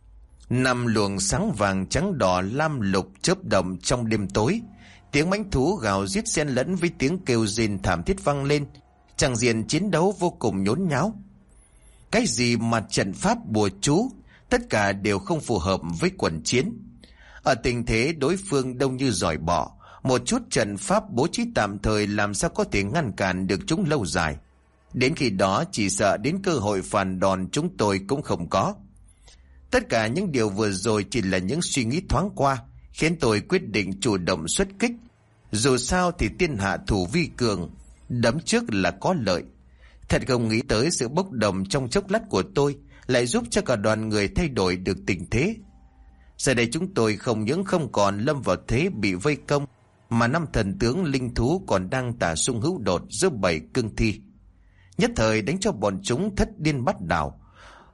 Năm luồng sáng vàng trắng đỏ lam lục chớp động trong đêm tối. Tiếng mãnh thú gào giết xen lẫn với tiếng kêu rên thảm thiết vang lên. Tràng diện chiến đấu vô cùng nhốn nháo. Cái gì mà trận pháp bùa chú, tất cả đều không phù hợp với quần chiến. Ở tình thế đối phương đông như giỏi bọ, một chút trận pháp bố trí tạm thời làm sao có thể ngăn cản được chúng lâu dài. Đến khi đó chỉ sợ đến cơ hội phản đòn chúng tôi cũng không có. Tất cả những điều vừa rồi chỉ là những suy nghĩ thoáng qua, khiến tôi quyết định chủ động xuất kích. Dù sao thì tiên hạ thủ vi cường, đấm trước là có lợi. Thật không nghĩ tới sự bốc đồng trong chốc lát của tôi lại giúp cho cả đoàn người thay đổi được tình thế. Giờ đây chúng tôi không những không còn lâm vào thế bị vây công, mà năm thần tướng linh thú còn đang tả sung hữu đột giữa bảy cương thi. Nhất thời đánh cho bọn chúng thất điên bắt đảo.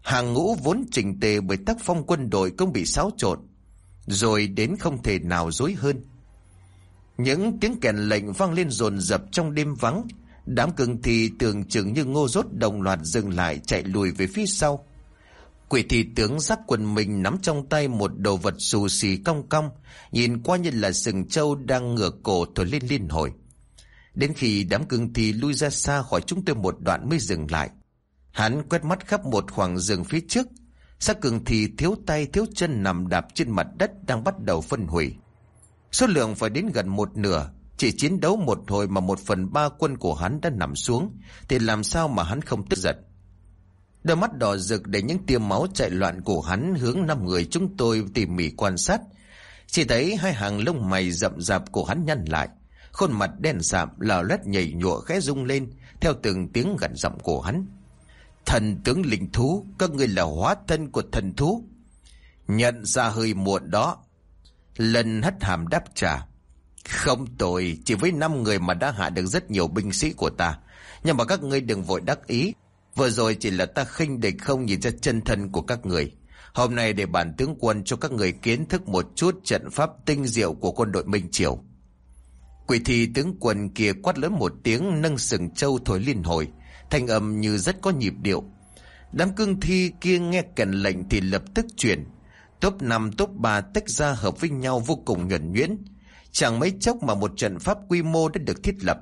Hàng ngũ vốn chỉnh tề bởi tác phong quân đội cũng bị xáo trộn, rồi đến không thể nào dối hơn. Những tiếng kèn lệnh vang lên dồn dập trong đêm vắng. Đám cương thi tưởng chừng như ngu dốt đồng loạt dừng lại, chạy lùi về phía sau. Quỷ thị tướng giác quần mình nắm trong tay một đồ vật xù xì cong cong, nhìn qua như là sừng trâu đang ngửa cổ thổi lên liên hồi. Đến khi đám cương thi lui ra xa khỏi chúng tôi một đoạn mới dừng lại. Hắn quét mắt khắp một khoảng rừng phía trước. Xác cương thi thiếu tay thiếu chân nằm đạp trên mặt đất đang bắt đầu phân hủy. Số lượng phải đến gần một nửa. Chỉ chiến đấu một hồi mà một phần ba quân của hắn đã nằm xuống, thì làm sao mà hắn không tức giận. Đôi mắt đỏ rực để những tia máu chạy loạn của hắn hướng năm người chúng tôi tỉ mỉ quan sát. Chỉ thấy hai hàng lông mày rậm rạp của hắn nhăn lại, khuôn mặt đen sạm lở loét nhảy nhụa khẽ rung lên theo từng tiếng gằn giọng của hắn. Thần tướng linh thú, các ngươi là hóa thân của thần thú. Nhận ra hơi muộn đó. Lần hất hàm đáp trả. Không tội, chỉ với năm người mà đã hạ được rất nhiều binh sĩ của ta. Nhưng mà các ngươi đừng vội đắc ý. Vừa rồi chỉ là ta khinh địch không nhìn ra chân thân của các người. Hôm nay để bản tướng quân cho các người kiến thức một chút trận pháp tinh diệu của quân đội Minh Triều. Quỷ thị tướng quân kia quát lớn một tiếng, nâng sừng trâu thổi liên hồi, thanh âm như rất có nhịp điệu. Đám cương thi kia nghe kèn lệnh thì lập tức chuyển. Top năm top ba tách ra hợp với nhau vô cùng nhuần nhuyễn. Chẳng mấy chốc mà một trận pháp quy mô đã được thiết lập.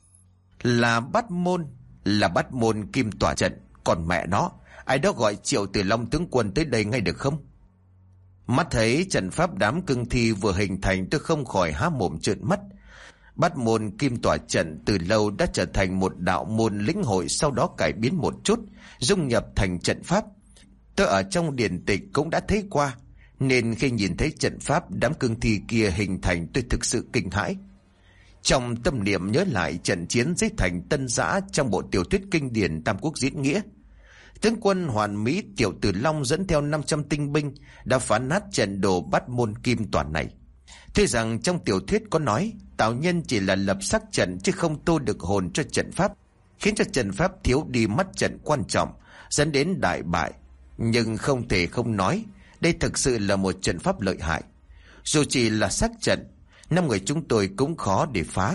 Là Bát Môn, là Bát Môn Kim Tỏa Trận. Còn mẹ nó, ai đó gọi Triệu Tử Long tướng quân tới đây ngay được không? Mắt thấy trận pháp đám cương thi vừa hình thành, tôi không khỏi há mồm trợn mắt. Bát Môn Kim Tỏa Trận từ lâu đã trở thành một đạo môn lĩnh hội, sau đó cải biến một chút, dung nhập thành trận pháp. Tôi ở trong điển tịch cũng đã thấy qua, nên khi nhìn thấy trận pháp đám cương thi kia hình thành, tôi thực sự kinh hãi. Trong tâm niệm nhớ lại trận chiến dưới thành Tân Giã trong bộ tiểu thuyết kinh điển Tam Quốc Diễn Nghĩa. Tướng quân hoàn mỹ Tiểu Tử Long dẫn theo năm trăm tinh binh đã phá nát trận đồ Bát Môn Kim Tỏa này. Tuy rằng trong tiểu thuyết có nói Tào Nhân chỉ là lập sắc trận chứ không tô được hồn cho trận pháp, khiến cho trận pháp thiếu đi mắt trận quan trọng, dẫn đến đại bại. Nhưng không thể không nói, đây thực sự là một trận pháp lợi hại. Dù chỉ là sắc trận, năm người chúng tôi cũng khó để phá.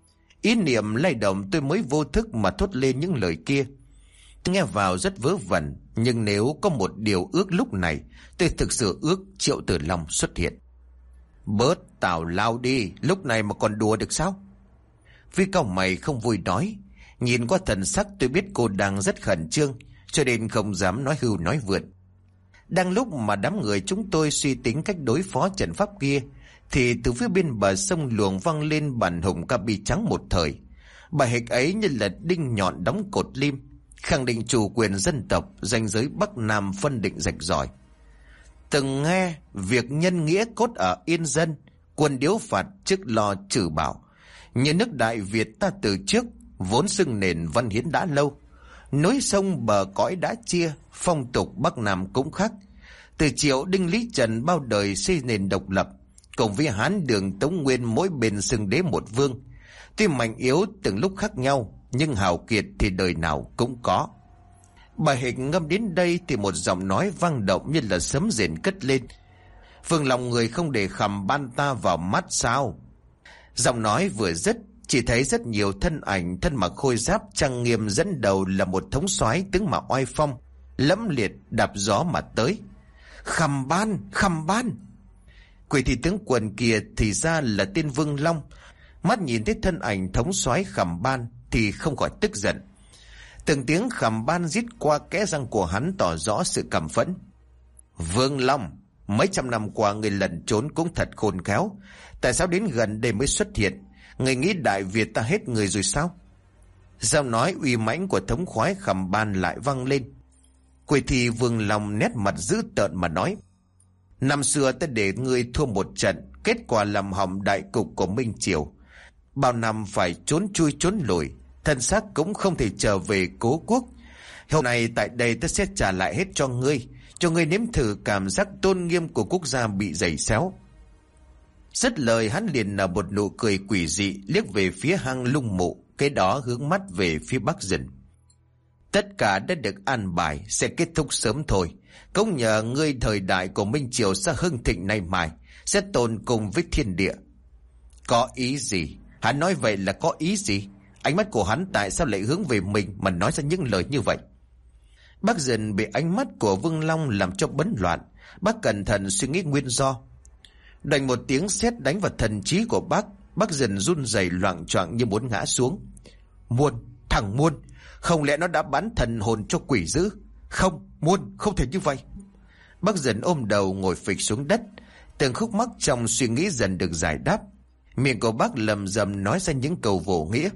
Ý niệm lay động, tôi mới vô thức mà thốt lên những lời kia. Nghe vào rất vớ vẩn, nhưng nếu có một điều ước lúc này, tôi thực sự ước Triệu Tử Long xuất hiện. Bớt tào lao đi, lúc này mà còn đùa được sao? Vi cao mày không vui nói. Nhìn qua thần sắc tôi biết cô đang rất khẩn trương, cho nên không dám nói hưu nói vượn. Đang lúc mà đám người chúng tôi suy tính cách đối phó trận pháp kia, thì từ phía bên bờ sông luồng vang lên bản hùng ca bi trắng một thời. Bài hịch ấy như là đinh nhọn đóng cột lim, khẳng định chủ quyền dân tộc, ranh giới Bắc Nam phân định rạch ròi. Từng nghe việc nhân nghĩa cốt ở yên dân, quân điếu phạt trước lo trừ bảo. Như nước Đại Việt ta từ trước, vốn xưng nền văn hiến đã lâu. Núi sông bờ cõi đã chia, phong tục Bắc Nam cũng khác. Từ Triệu Đinh Lý Trần bao đời xây nền độc lập, cùng với Hán Đường Tống Nguyên mỗi bên xưng đế một vương. Tuy mạnh yếu từng lúc khác nhau, nhưng hào kiệt thì đời nào cũng có. Bài hịch ngâm đến đây thì một giọng nói vang động như là sấm rền cất lên. Phương lòng người không để khằm ban ta vào mắt sao? Giọng nói vừa dứt, chỉ thấy rất nhiều thân ảnh thân mặc khôi giáp trang nghiêm, dẫn đầu là một thống soái tướng mạo oai phong, lẫm liệt đạp gió mà tới. Khằm ban, khằm ban! Quỷ thị tướng quân kia thì ra là tên Vương Long. Mắt nhìn thấy thân ảnh thống soái Khằm Ban thì không khỏi tức giận. Từng tiếng Khằm Ban rít qua kẽ răng của hắn tỏ rõ sự căm phẫn. Vương Long, mấy trăm năm qua người lẩn trốn cũng thật khôn khéo. Tại sao đến gần đây mới xuất hiện? Người nghĩ Đại Việt ta hết người rồi sao? Giọng nói uy mãnh của thống khoái Khằm Ban lại vang lên. Quỷ thị Vương Long nét mặt dữ tợn mà nói: năm xưa ta để ngươi thua một trận, kết quả làm hỏng đại cục của Minh Triều. Bao năm phải trốn chui trốn lùi, thân xác cũng không thể trở về cố quốc. Hôm nay tại đây ta sẽ trả lại hết cho ngươi, cho ngươi nếm thử cảm giác tôn nghiêm của quốc gia bị giày xéo. Dứt lời hắn liền nở một nụ cười quỷ dị, liếc về phía hang Lung Mộ, cái đó hướng mắt về phía bắc rừng. Tất cả đã được an bài, sẽ kết thúc sớm thôi. Cũng nhờ ngươi thời đại của Minh Triều sẽ hưng thịnh nay mai, sẽ tồn cùng với thiên địa. Có ý gì? Hắn nói vậy là có ý gì? Ánh mắt của hắn tại sao lại hướng về mình mà nói ra những lời như vậy? Bác dần bị ánh mắt của Vương Long làm cho bấn loạn. Bác cẩn thận suy nghĩ nguyên do. Đành một tiếng sét đánh vào thần trí của bác. Bác dần run rẩy loạng choạng như muốn ngã xuống. Muôn, thằng Muôn, không lẽ nó đã bán thần hồn cho quỷ dữ? Không, Muôn, không thể như vậy. Bác dần ôm đầu ngồi phịch xuống đất. Từng khúc mắc trong suy nghĩ dần được giải đáp. Miệng của bác lầm rầm nói ra những câu vô nghĩa.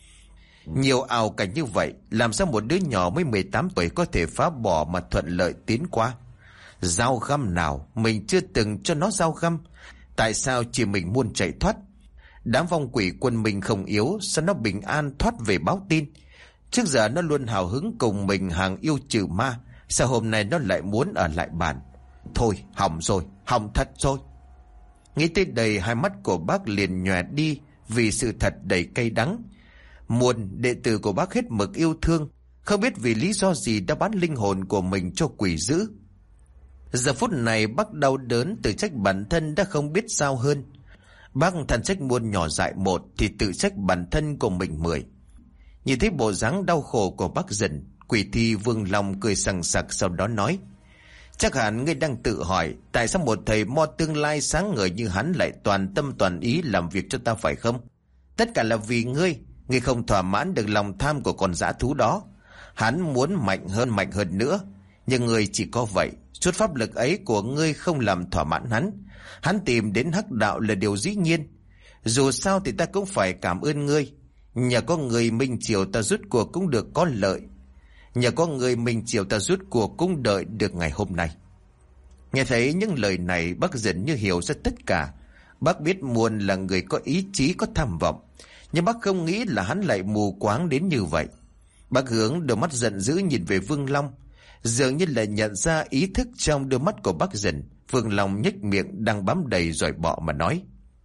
Nhiều ảo cảnh như vậy, làm sao một đứa nhỏ mới mười tám tuổi có thể phá bỏ mà thuận lợi tiến qua? Dao găm nào mình chưa từng cho nó dao găm? Tại sao chỉ mình Muôn chạy thoát? Đám vong quỷ quân mình không yếu, sao nó bình an thoát về báo tin? Trước giờ nó luôn hào hứng cùng mình hàng yêu trừ ma, sao hôm nay nó lại muốn ở lại bàn? Thôi, hỏng rồi, hỏng thật rồi. Nghĩ tới đây, hai mắt của bác liền nhòe đi vì sự thật đầy cay đắng. Muôn, đệ tử của bác hết mực yêu thương, không biết vì lý do gì đã bán linh hồn của mình cho quỷ dữ. Giờ phút này bác đau đớn, tự trách bản thân đã không biết sao hơn. Bác than trách Muôn nhỏ dại một thì tự trách bản thân của mình mười. Nhìn thấy bộ dáng đau khổ của bác dần, quỷ thi Vương Long cười sằng sặc, sau đó nói: Chắc hẳn ngươi đang tự hỏi tại sao một thầy mo tương lai sáng ngời như hắn lại toàn tâm toàn ý làm việc cho ta, phải không? Tất cả là vì ngươi. Ngươi không thỏa mãn được lòng tham của con dã thú đó. Hắn muốn mạnh hơn mạnh hơn nữa, nhưng ngươi chỉ có vậy. Chút pháp lực ấy của ngươi không làm thỏa mãn hắn. Hắn tìm đến hắc đạo là điều dĩ nhiên. Dù sao thì ta cũng phải cảm ơn ngươi. Nhờ có người Minh Triều ta rút cuộc cũng được có lợi. Nhờ có người Minh Triều ta rút cuộc cũng đợi được ngày hôm nay. Nghe thấy những lời này, bác dần như hiểu ra tất cả. Bác biết Muôn là người có ý chí, có tham vọng, nhưng bác không nghĩ là hắn lại mù quáng đến như vậy. Bác hướng đôi mắt giận dữ nhìn về Vương Long, dường như là nhận ra ý thức trong đôi mắt của bác dần. Vương Long nhếch miệng đang bám đầy rồi bọ mà nói: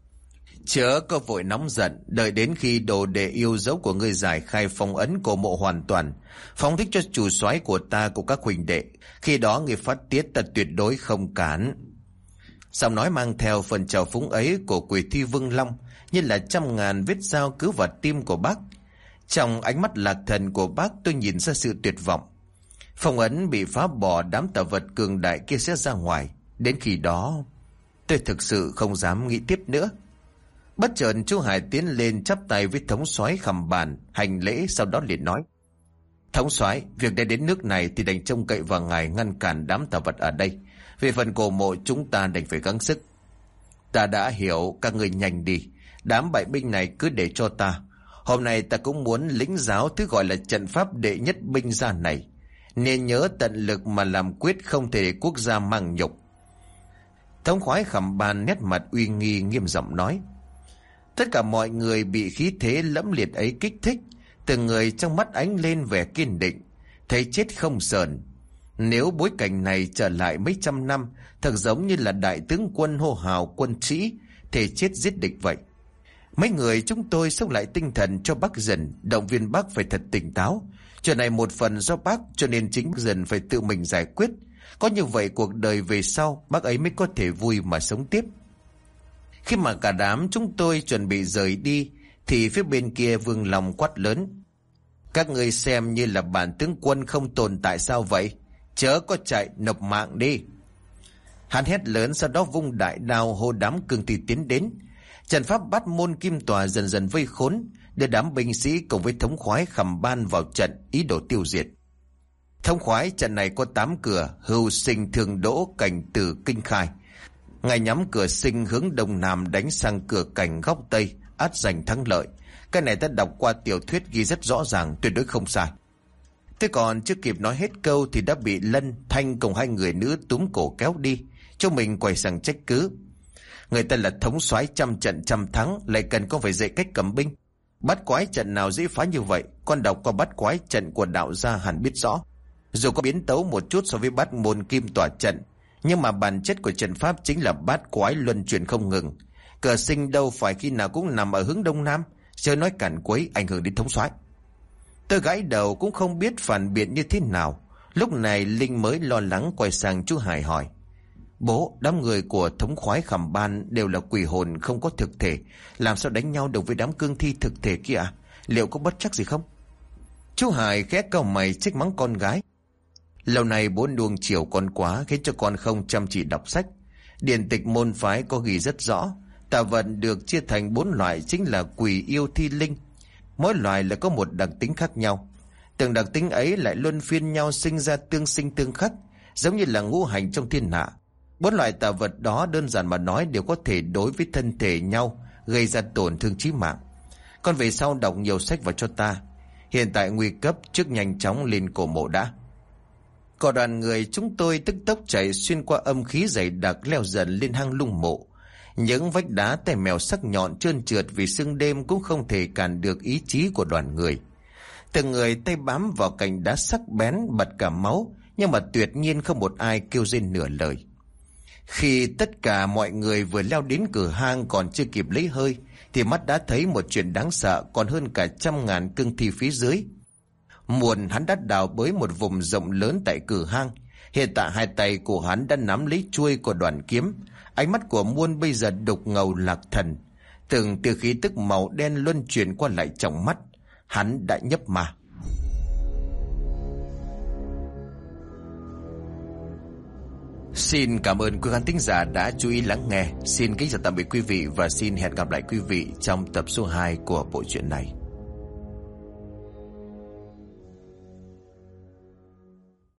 Chớ có vội nóng giận, đợi đến khi đồ đệ yêu dấu của ngươi giải khai phong ấn cổ mộ hoàn toàn, phóng thích cho chủ soái của ta của các huynh đệ, khi đó ngươi phát tiết ta tuyệt đối không cản. Giọng nói mang theo phần trào phúng ấy của quỷ thi Vương Long như là trăm ngàn vết dao cứ vào tim của bác. Trong ánh mắt lạc thần của bác, tôi nhìn ra sự tuyệt vọng. Phong ấn bị phá bỏ, đám tà vật cường đại kia sẽ ra ngoài. Đến khi đó, tôi thực sự không dám nghĩ tiếp nữa. Bất chợt chú Hải tiến lên chắp tay với thống soái khầm bàn hành lễ, sau đó liền nói: Thống soái, việc đã đến nước này thì đành trông cậy vào ngài ngăn cản đám tà vật ở đây. Về phần cổ mộ, chúng ta đành phải gắng sức. Ta đã hiểu, các người nhanh đi. Đám bại binh này cứ để cho ta. Hôm nay ta cũng muốn lĩnh giáo thứ gọi là trận pháp đệ nhất binh gia này, nên nhớ tận lực mà làm quyết, không thể để quốc gia mang nhục. Thống khoái khẩm bàn nét mặt uy nghi nghiêm giọng nói. Tất cả mọi người bị khí thế lẫm liệt ấy kích thích, từng người trong mắt ánh lên vẻ kiên định, thấy chết không sờn. Nếu bối cảnh này trở lại mấy trăm năm, thật giống như là đại tướng quân hô hào quân sĩ thể chết giết địch vậy. Mấy người chúng tôi sống lại tinh thần cho bác dần, động viên bác phải thật tỉnh táo. Chuyện này một phần do bác, cho nên chính dần phải tự mình giải quyết. Có như vậy cuộc đời về sau bác ấy mới có thể vui mà sống tiếp. Khi mà cả đám chúng tôi chuẩn bị rời đi, thì phía bên kia Vương Long quát lớn: Các người xem như là bản tướng quân không tồn tại sao vậy? Chớ có chạy, nộp mạng đi. Hắn hét lớn, sau đó vung đại đao hô đám cương thi tiến đến. Trận pháp bát môn kim tòa dần dần vây khốn, đưa đám binh sĩ cùng với thống khoái khẩm ban vào trận, ý đồ tiêu diệt. Thống khoái, trận này có tám cửa: Hưu Sinh, Thường Đỗ, Cảnh Tử, Kinh Khai. Ngài nhắm cửa Sinh hướng đông nam đánh sang cửa Cảnh góc tây, ắt giành thắng lợi. Cái này ta đọc qua tiểu thuyết ghi rất rõ ràng, tuyệt đối không sai. Thế còn chưa kịp nói hết câu thì đã bị Lân, Thanh cùng hai người nữ túm cổ kéo đi, cho mình quay sang trách cứ. Người ta là thống soái trăm trận trăm thắng, lại cần có phải dạy cách cầm binh. Bắt quái trận nào dễ phá như vậy? Con đọc qua bắt quái trận của đạo gia hẳn biết rõ. Dù có biến tấu một chút so với bát môn kim tỏa trận, nhưng mà bản chất của trận pháp chính là bát quái luân chuyển không ngừng. Cửa Sinh đâu phải khi nào cũng nằm ở hướng đông nam, chớ nói cản quấy ảnh hưởng đến thống soái. Tôi gãi đầu cũng không biết phản biện như thế nào. Lúc này Linh mới lo lắng quay sang chú Hải hỏi: Bố, đám người của thống khoái Khảm Ban đều là quỷ hồn không có thực thể, làm sao đánh nhau được với đám cương thi thực thể kia à? Liệu có bất trắc gì không? Chú Hải khẽ cau mày trách mắng con gái: Lâu nay bố nuông chiều con quá, khiến cho con không chăm chỉ đọc sách. Điển tịch môn phái có ghi rất rõ, tà vật được chia thành bốn loại, chính là quỷ, yêu, thi, linh. Mỗi loại là có một đặc tính khác nhau. Từng đặc tính ấy lại luân phiên nhau sinh ra tương sinh tương khắc, giống như là ngũ hành trong thiên hạ. Bốn loại tà vật đó đơn giản mà nói đều có thể đối với thân thể nhau, gây ra tổn thương chí mạng. Con về sau đọc nhiều sách vào cho ta. Hiện tại nguy cấp, trước nhanh chóng lên cổ mộ đã. Cả đoàn người chúng tôi tức tốc chạy xuyên qua âm khí dày đặc, leo dần lên hang lung mộ. Những vách đá tay mèo sắc nhọn trơn trượt vì sương đêm cũng không thể cản được ý chí của đoàn người. Từng người tay bám vào cành đá sắc bén bật cả máu, nhưng mà tuyệt nhiên không một ai kêu rên nửa lời. Khi tất cả mọi người vừa leo đến cửa hang còn chưa kịp lấy hơi, thì mắt đã thấy một chuyện đáng sợ còn hơn cả trăm ngàn cương thi phía dưới. Muộn hắn đã đào bới một vùng rộng lớn tại cửa hang. Hiện tại hai tay của hắn đã nắm lấy chuôi của đoàn kiếm. Ánh mắt của Muôn bây giờ đục ngầu lạc thần. Từng từ khí tức màu đen luân chuyển qua lại trong mắt. Hắn đã nhấp ma. Xin cảm ơn quý khán thính giả đã chú ý lắng nghe. Xin kính chào tạm biệt quý vị và xin hẹn gặp lại quý vị trong tập số hai của bộ truyện này.